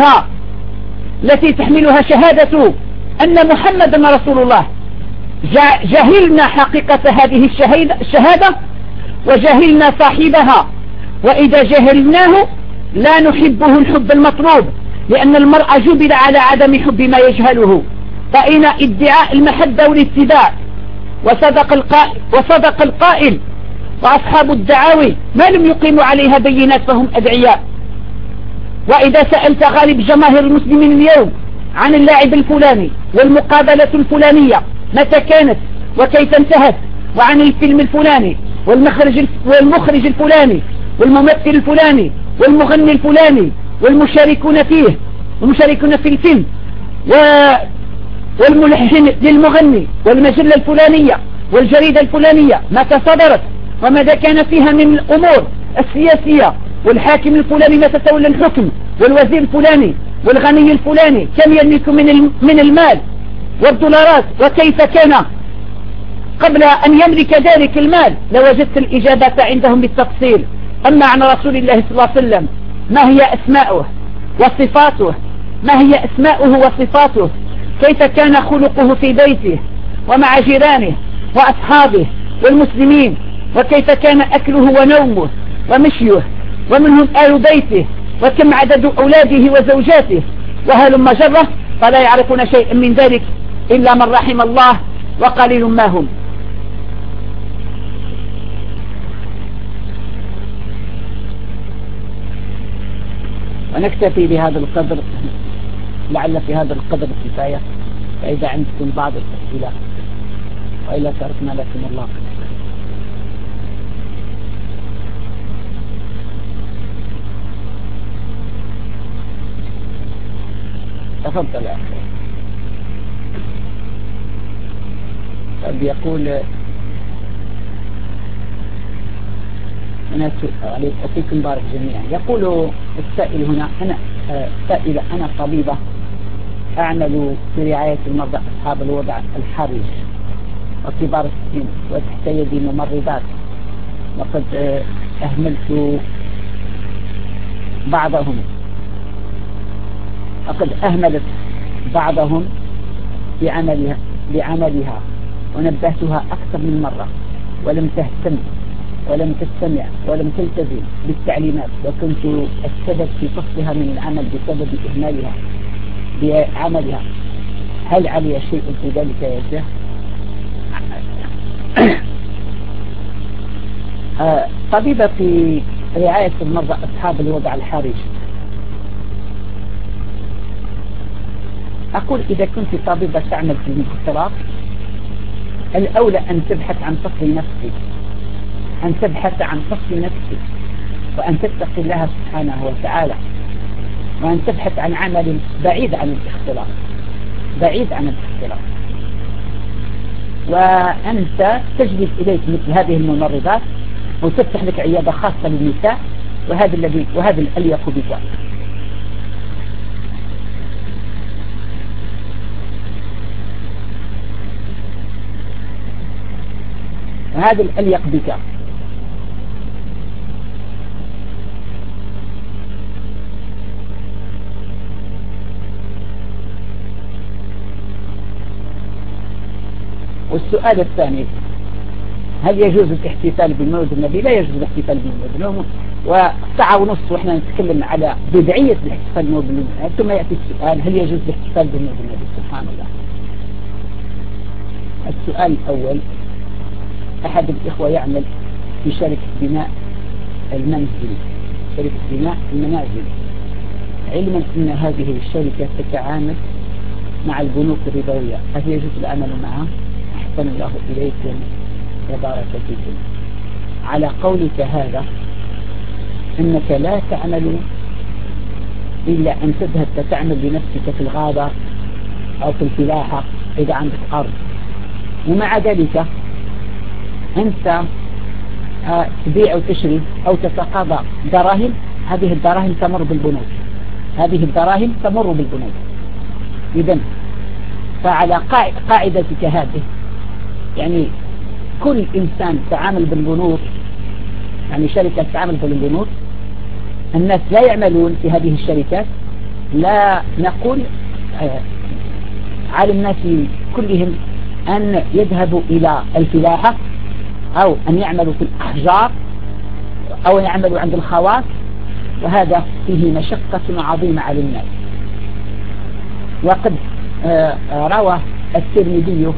تحملها شهادة أن محمدا رسول الله، جهلنا حقيقة هذه الشهادة وجهلنا صاحبها، وإذا جهلناه لا نحبه الحب المطلوب، لأن المرء جبل على عدم حب ما يجهله. فإن ادعاء المحبة والاتباع وصدق القائل وأصحاب الدعاوي ما لم يقيموا عليها بينات فهم أدعياء. وإذا سألت غالب جماهير المسلمين اليوم عن اللاعب الفلاني والمقابلة الفلانية متى كانت وكيف انتهت، وعن الفيلم الفلاني والمخرج الفلاني والممثل الفلاني والمغني الفلاني والمشاركون فيه والمشاركون في الفيلم والملحن للمغني والمجلة الفلانية والجريدة الفلانية متى صدرت وماذا كان فيها من الأمور السياسية، والحاكم الفلاني متى تولى الحكم، والوزير الفلاني والغني الفلاني كم يملك من المال والدولارات وكيف كان قبل أن يملك ذلك المال، لوجدت الإجابات عندهم بالتفصيل. أما عن رسول الله صلى الله عليه وسلم ما هي أسماؤه وصفاته، ما هي أسماؤه وصفاته، كيف كان خلقه في بيته ومع جيرانه وأصحابه والمسلمين، وكيف كان أكله ونومه ومشيه، ومنهم آل بيته، وكم عدد أولاده وزوجاته، وهلم جرة، فلا يعرفون شيئا من ذلك إلا من رحم الله وقليل ما هم. ونكتفي بهذا القدر، لعل في هذا القدر كفاية، فإذا عندكم بعض الأسئلة وإلا تركنا لكم الله. تفضل يا أخي. طيب يقول أتيكم بارك جميعا. يقول السائل هنا أنا طبيبة أعمل في رعاية المرضى أصحاب الوضع الحرج وكبار السن، وتحت يدي ممرضات، وقد أهملت بعضهم، وقد أهملت بعضهم بعملها ونبهتها أكثر من مرة ولم تهتم ولم تستمع ولم تلتزم بالتعليمات، وكنت السبب في فصلها من العمل بسبب إهمالها بعملها. هل علي شيء في ذلك يا شيخ؟ طبيبة في رعاية المرضى أصحاب الوضع الحرج، أقول إذا كنت طبيبة تعمل في المخدرات الأولى أن تبحث عن فصل نفسك، أن تبحث عن فصل نفسك، وأن تتقي الله سبحانه وتعالى، وأن تبحث عن عمل بعيد عن الاختلاط، بعيد عن الاختلاط، وأنت تجلب إليك مثل هذه الممرضات وتفتح لك عيادة خاصة للنساء، وهذا الأليق بك. وهذا الأليق بك. والسؤال الثاني، هل يجوز الاحتفال بالمولد النبي؟ لا يجوز الاحتفال بالمولد النبي، وساعة ونص واحنا نتكلم على بدعية الاحتفال بالمولد النبي، ثم يأتي السؤال هل يجوز الاحتفال بالمولد النبي؟ سبحان الله. السؤال الأول، أحد الإخوة يعمل في شركة بناء المنزل، شركة بناء المنازل، علما أن هذه الشركة تتعامل مع البنوك الربوية، هل يجوز العمل معها؟ أحسن الله إليكم وبارك فيكم. على قولك هذا أنك لا تعمل إلا أن تذهب فتعمل بنفسك في الغابة أو في الفلاحة إذا عندك أرض، ومع ذلك أنت تبيع وتشري أو تتقاضى دراهم، هذه الدراهم تمر بالبنوك، هذه الدراهم تمر بالبنوك. إذن فعلى قاعدتك هذه، يعني كل إنسان تعامل بالبنوك، يعني شركة تعامل بالبنوك، الناس لا يعملون في هذه الشركات، لا نقول على الناس كلهم أن يذهبوا إلى الفلاحة أو أن يعملوا في الأحجار أو يعملوا عند الخواص، وهذا فيه مشقة عظيمة على الناس. وقد روى الترمذي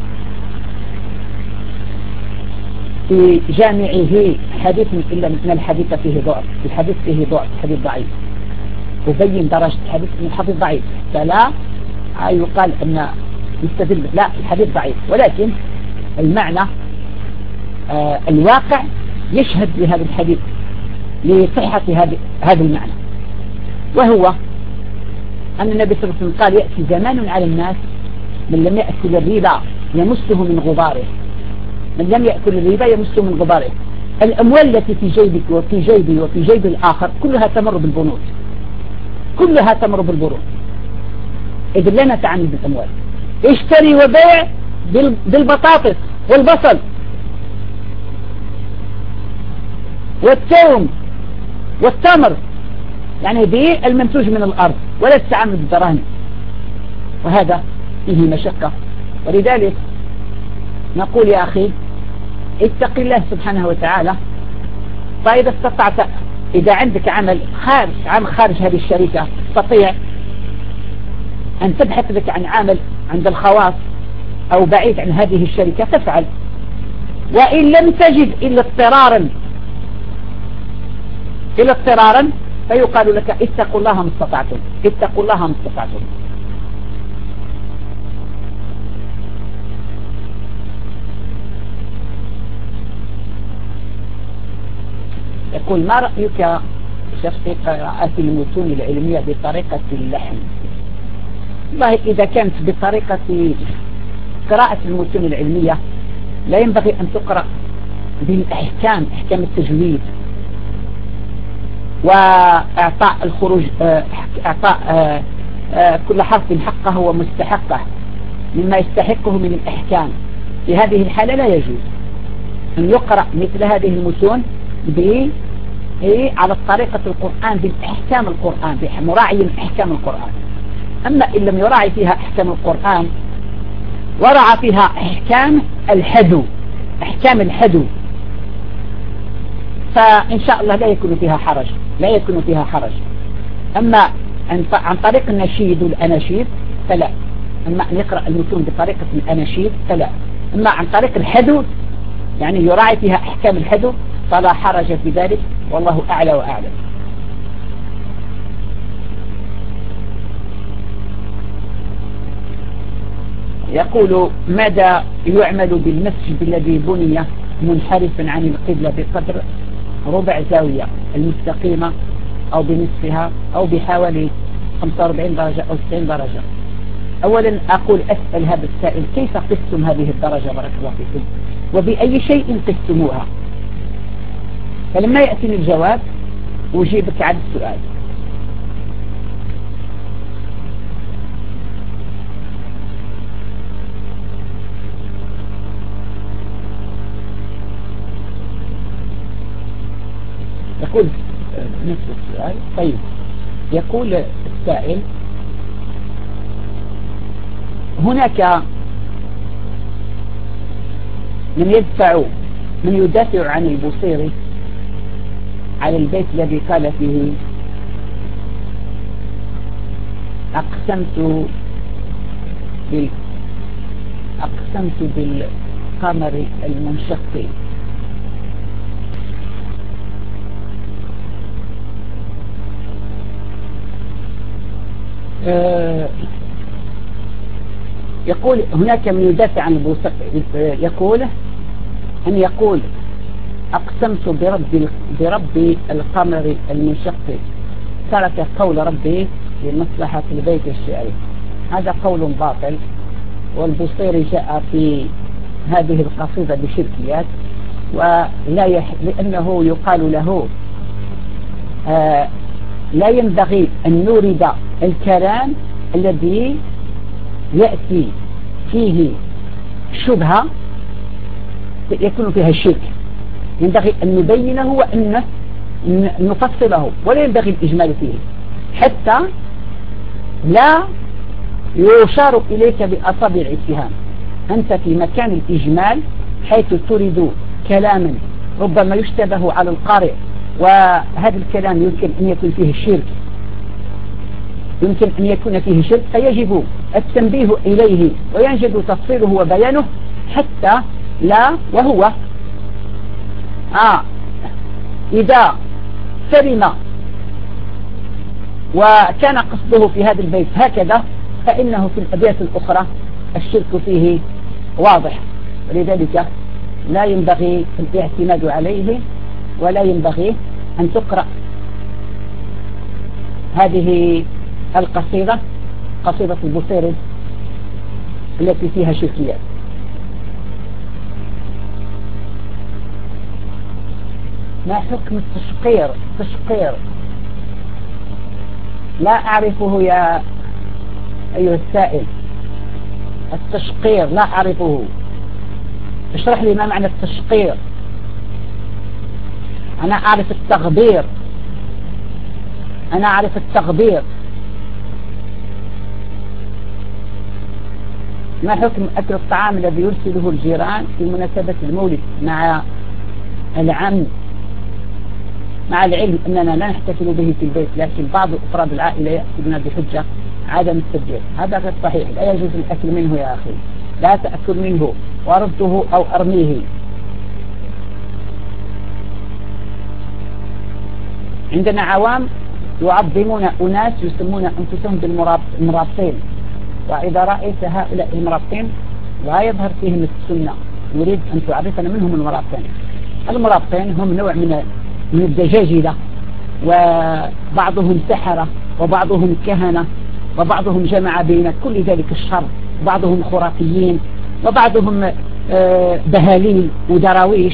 في جامعه حديث إلا من الحديث فيه ضعف، الحديث فيه ضعف، حديث ضعيف، أبين درجة الحديث أن الحديث ضعيف، فلا يقال أن يستدل، لا الحديث ضعيف، ولكن المعنى الواقع يشهد بهذا الحديث لصحة هذا المعنى، وهو أن النبي صلى الله عليه وسلم قال يأتي زمان على الناس من لم يأكل الربا يمسه من غباره، من لم يأكل الربا يمسه من غباره. الأموال التي في جيبك وفي جيبي وفي جيب الآخر كلها تمر بالبنوك، كلها تمر بالبنوك، إذن لا نتعامل بالأموال. اشتري وبيع بالبطاطس والبصل والثوم والتمر، يعني بيع المنتوج من الأرض ولا تتعامل بالدراهم، وهذا فيه مشقة. ولذلك نقول يا أخي اتق الله سبحانه وتعالى. فإذا استطعت، إذا عندك عمل خارج هذه الشركة، تستطيع أن تبحث لك عن عمل عند الخواص أو بعيد عن هذه الشركة تفعل. وإن لم تجد إلا اضطرارا فيقال لك اتقوا الله ما استطعتم، اتقوا الله ما استطعتم. يقول ما رأيك في قراءة المتون العلمية بطريقة اللحن؟ والله إذا كانت بطريقة قراءة المتون العلمية لا ينبغي أن تقرأ بالأحكام، أحكام التجويد وإعطاء الخروج، إعطاء كل حرف حقه ومستحقه مما يستحقه من الأحكام. في هذه الحالة لا يجوز أن يقرأ مثل هذه المتون على طريقة القرآن، بالأحكام القرآن، بمراعي أحكام القرآن. أما إن لم يراعي فيها أحكام القرآن ورعى فيها أحكام الحدو، أحكام الحدو، فإن شاء الله لا يكون فيها حرج، لا يكون فيها حرج. أما عن طريق النشيد والأناشيد فلا، أما أن يقرأ المتون بطريقة الأناشيد فلا. أما عن طريق الحدو يعني يراعي فيها أحكام الحدو فلا حرج في ذلك، والله أعلى وأعلم. يقول ماذا يعمل بالمسجد الذي بني منحرفا عن القبلة بقدر ربع زاوية المستقيمة أو بنصفها أو بحوالي 45 درجة أو 90 درجة؟ أولا أقول أسأل هذا السائل كيف قستم هذه الدرجة بارك الله فيكم، وبأي شيء قستموها؟ فلما يأتيني الجواب أجيبك على السؤال. يقول نفس السؤال. طيب يقول السائل هناك من يدافع عن البوصيري على البيت الذي قال فيه أقسمت بالقمر المنشق. يقول هناك من يدافع عن البوصيري، يقول أن يقول أقسمت برب القمر المنشق ترك قول ربي لمصلحة البيت الشعري. هذا قول باطل، والبوصيري جاء في هذه القصيدة بشركيات، لأنه يقال له لا ينبغي أن نورد الكلام الذي يأتي فيه شبهة يكون فيها الشرك، ينبغي أن نبينه وأن نفصله، ولا ينبغي الإجمال فيه حتى لا يشار إليك بأصابع الاتهام. أنت في مكان الإجمال حيث تريد كلاما ربما يشتبه على القارئ، وهذا الكلام يمكن أن يكون فيه الشرك، يمكن أن يكون فيه شرك، فيجب التنبيه إليه وينجب تفصيله وبيانه حتى لا. وهو إذا سلم وكان قصده في هذا البيت هكذا، فإنه في الأبيات الأخرى الشرك فيه واضح، ولذلك لا ينبغي الاعتماد عليه، ولا ينبغي أن تقرأ هذه القصيدة، قصيدة البوصيري التي فيها شركيات. ما حكم التشقير؟ تشقير لا أعرفه يا أيها السائل، التشقير لا أعرفه، اشرح لي ما معنى التشقير. أنا أعرف التغبير، أنا أعرف التغبير. ما حكم أكل الطعام الذي يرسله الجيران في مناسبة المولد مع العلم أننا لا نحتفل به في البيت، لكن بعض أفراد العائلة يأخذون بحجة عدم التسجيل؟ هذا غير صحيح، لا يجوز الأكل منه يا أخي، لا تأكل منه، ورده أو أرميه. عندنا عوام يعظمون أناس يسمون أنفسهم بالمرابطين، وإذا رأيت هؤلاء المرابطين لا يظهر فيهم السنة، نريد أن تعرفنا منهم المرابطين. المرابطين هم نوع من الدجاجلة، وبعضهم سحرة، وبعضهم كهنة، وبعضهم جمع بين كل ذلك الشر، وبعضهم خرافيين، وبعضهم بهاليل ودراويش،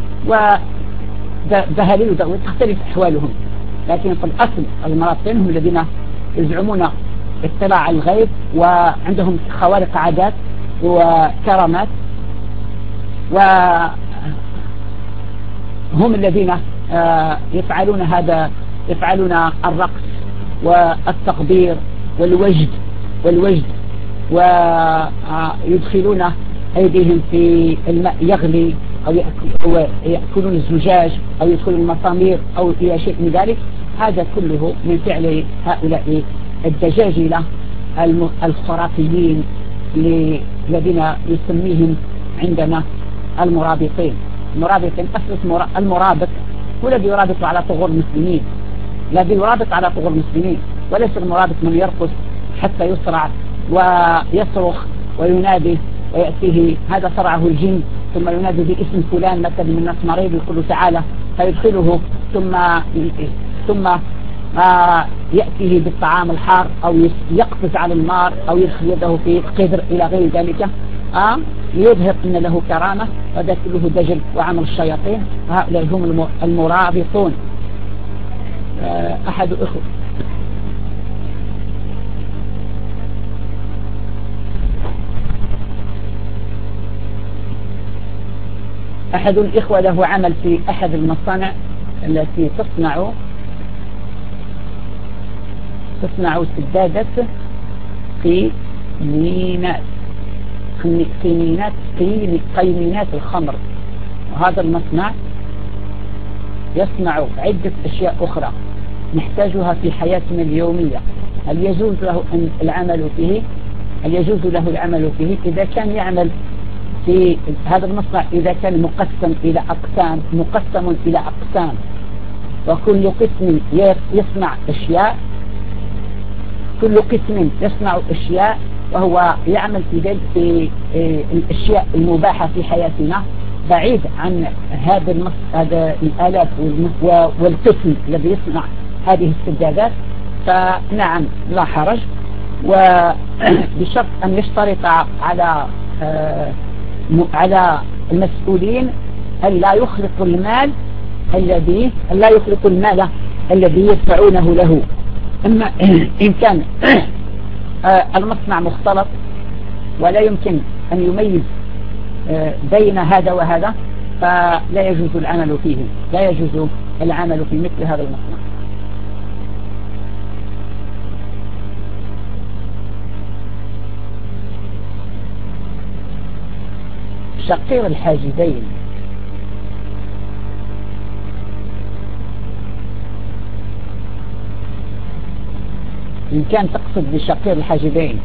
وبهاليل ودراويش تختلف أحوالهم، لكن في الأصل المرابطين هم الذين يزعمون اطلاع على الغيب، وعندهم خوارق عادات وكرامات، وهم الذين يفعلون الرقص والتقبير والوجد ويدخلون أيديهم في الماء يغلي، أو يأكلون الزجاج، أو يدخلون المسامير، أو إلى شيء من ذلك. هذا كله من فعل هؤلاء الدجاجلة الخرافيين الذين يسميهم عندنا المرابطين. المرابطين أصل المرابط هو الذي يرابط على ثغور المسلمين، الذي يرابط على ثغور المسلمين، وليس المرابط من يرقص حتى يسرع ويصرخ وينادي ويأتيه هذا صرعه الجن، ثم ينادي باسم فلان مثلا من الناس مريض، يقول له تعالى فيدخله، ثم يأتيه بالطعام الحار، أو يقفز على النار، أو يدخل يده في قدر إلى غير ذلك ليظهر أن له كرامة، وذا كله دجل وعمل الشياطين. هؤلاء هم المرابطون. أحد الإخوة له عمل في أحد المصانع التي تصنع سدادة قيمينات الخمر، وهذا المصنع يصنع عدة أشياء أخرى نحتاجها في حياتنا اليومية. هل يجوز له العمل فيه؟ هل يجوز له العمل فيه إذا كان يعمل في هذا المصنع، إذا كان مقسم إلى أقسام، وكل قسم يصنع أشياء، كل قسم يصنع أشياء، وهو يعمل في ذلك في الأشياء المباحة في حياتنا، بعيد عن هذا الآلات والقسم الذي يصنع هذه السجادات، فنعم لا حرج، وبشرط أن يشترط على المسؤولين أن لا يخلقوا المال الذي يدفعونه له. أما إن كان المصنع مختلط ولا يمكن أن يميز بين هذا وهذا، فلا يجوز العمل فيه، لا يجوز العمل في مثل هذا المصنع. شقير الحاجبين، إن كان تقصد بشقير الحاجبين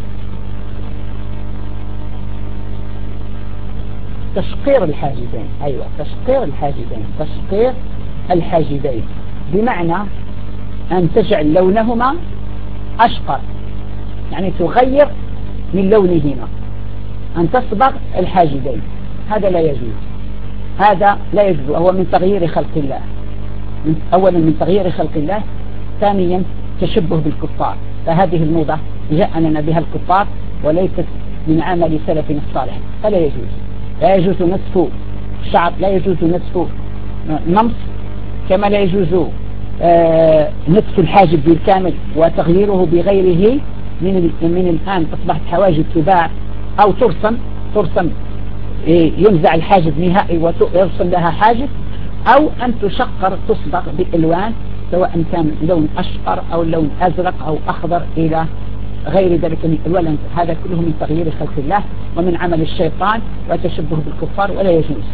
تشقير الحاجبين، أيوة تشقير الحاجبين، تشقير الحاجبين بمعنى أن تجعل لونهما أشقر، يعني تغير من لونهما، أن تصبغ الحاجبين، هذا لا يجوز، هذا لا يجوز، وهو من تغيير خلق الله، أولا من تغيير خلق الله، ثانيا تشبه بالكفار، فهذه الموضة جاء لنا بها الكفار وليست من عمل سلفنا الصالح، فلا يجوز. لا يجوز نصف الشعر، لا يجوز نصف نمص، كما لا يجوز نصف الحاجب بالكامل وتغييره بغيره. من الآن أصبحت حواجب تباع أو ترسم ينزع الحاجب نهائي ويرسم لها حاجب، أو أن تشقر تصبغ بألوان سواء كان لون أشقر أو لون أزرق أو أخضر إلى غير ذلك من الألوان. هذا كله من تغيير خلق الله ومن عمل الشيطان وتشبه بالكفار، ولا يجوز.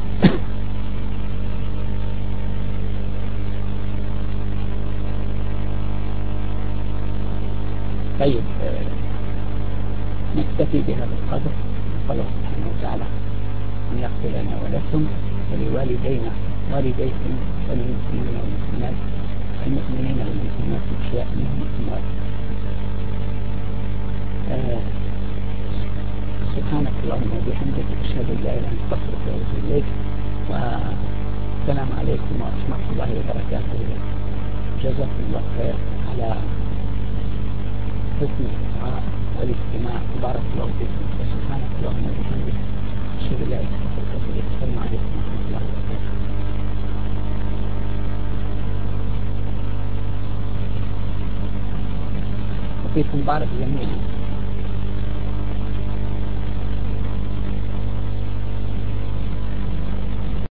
طيب نكتفي بهذا القدر، نسأل الله سبحانه وتعالى أن يغفر لنا ولكم ولوالدينا والديكم وللمسلمين والمسلمات المؤمنين والمسلمات الأحياء منهم والأموات. سبحانك اللهم وبحمدك أشهد أن لا إله إلا أنت أستغفرك وأتوب إليك، والسلام عليكم ورحمة الله وبركاته. جزاكم الله خير على حسن الدعاء والاستماع، بارك الله فيكم، وسبحانك اللهم وبحمدك أشهد أن لا إله إلا أنت أستغفرك وأتوب إليك. السلام عليكم ورحمة الله وبركاته. وفيكم بارك جميعا.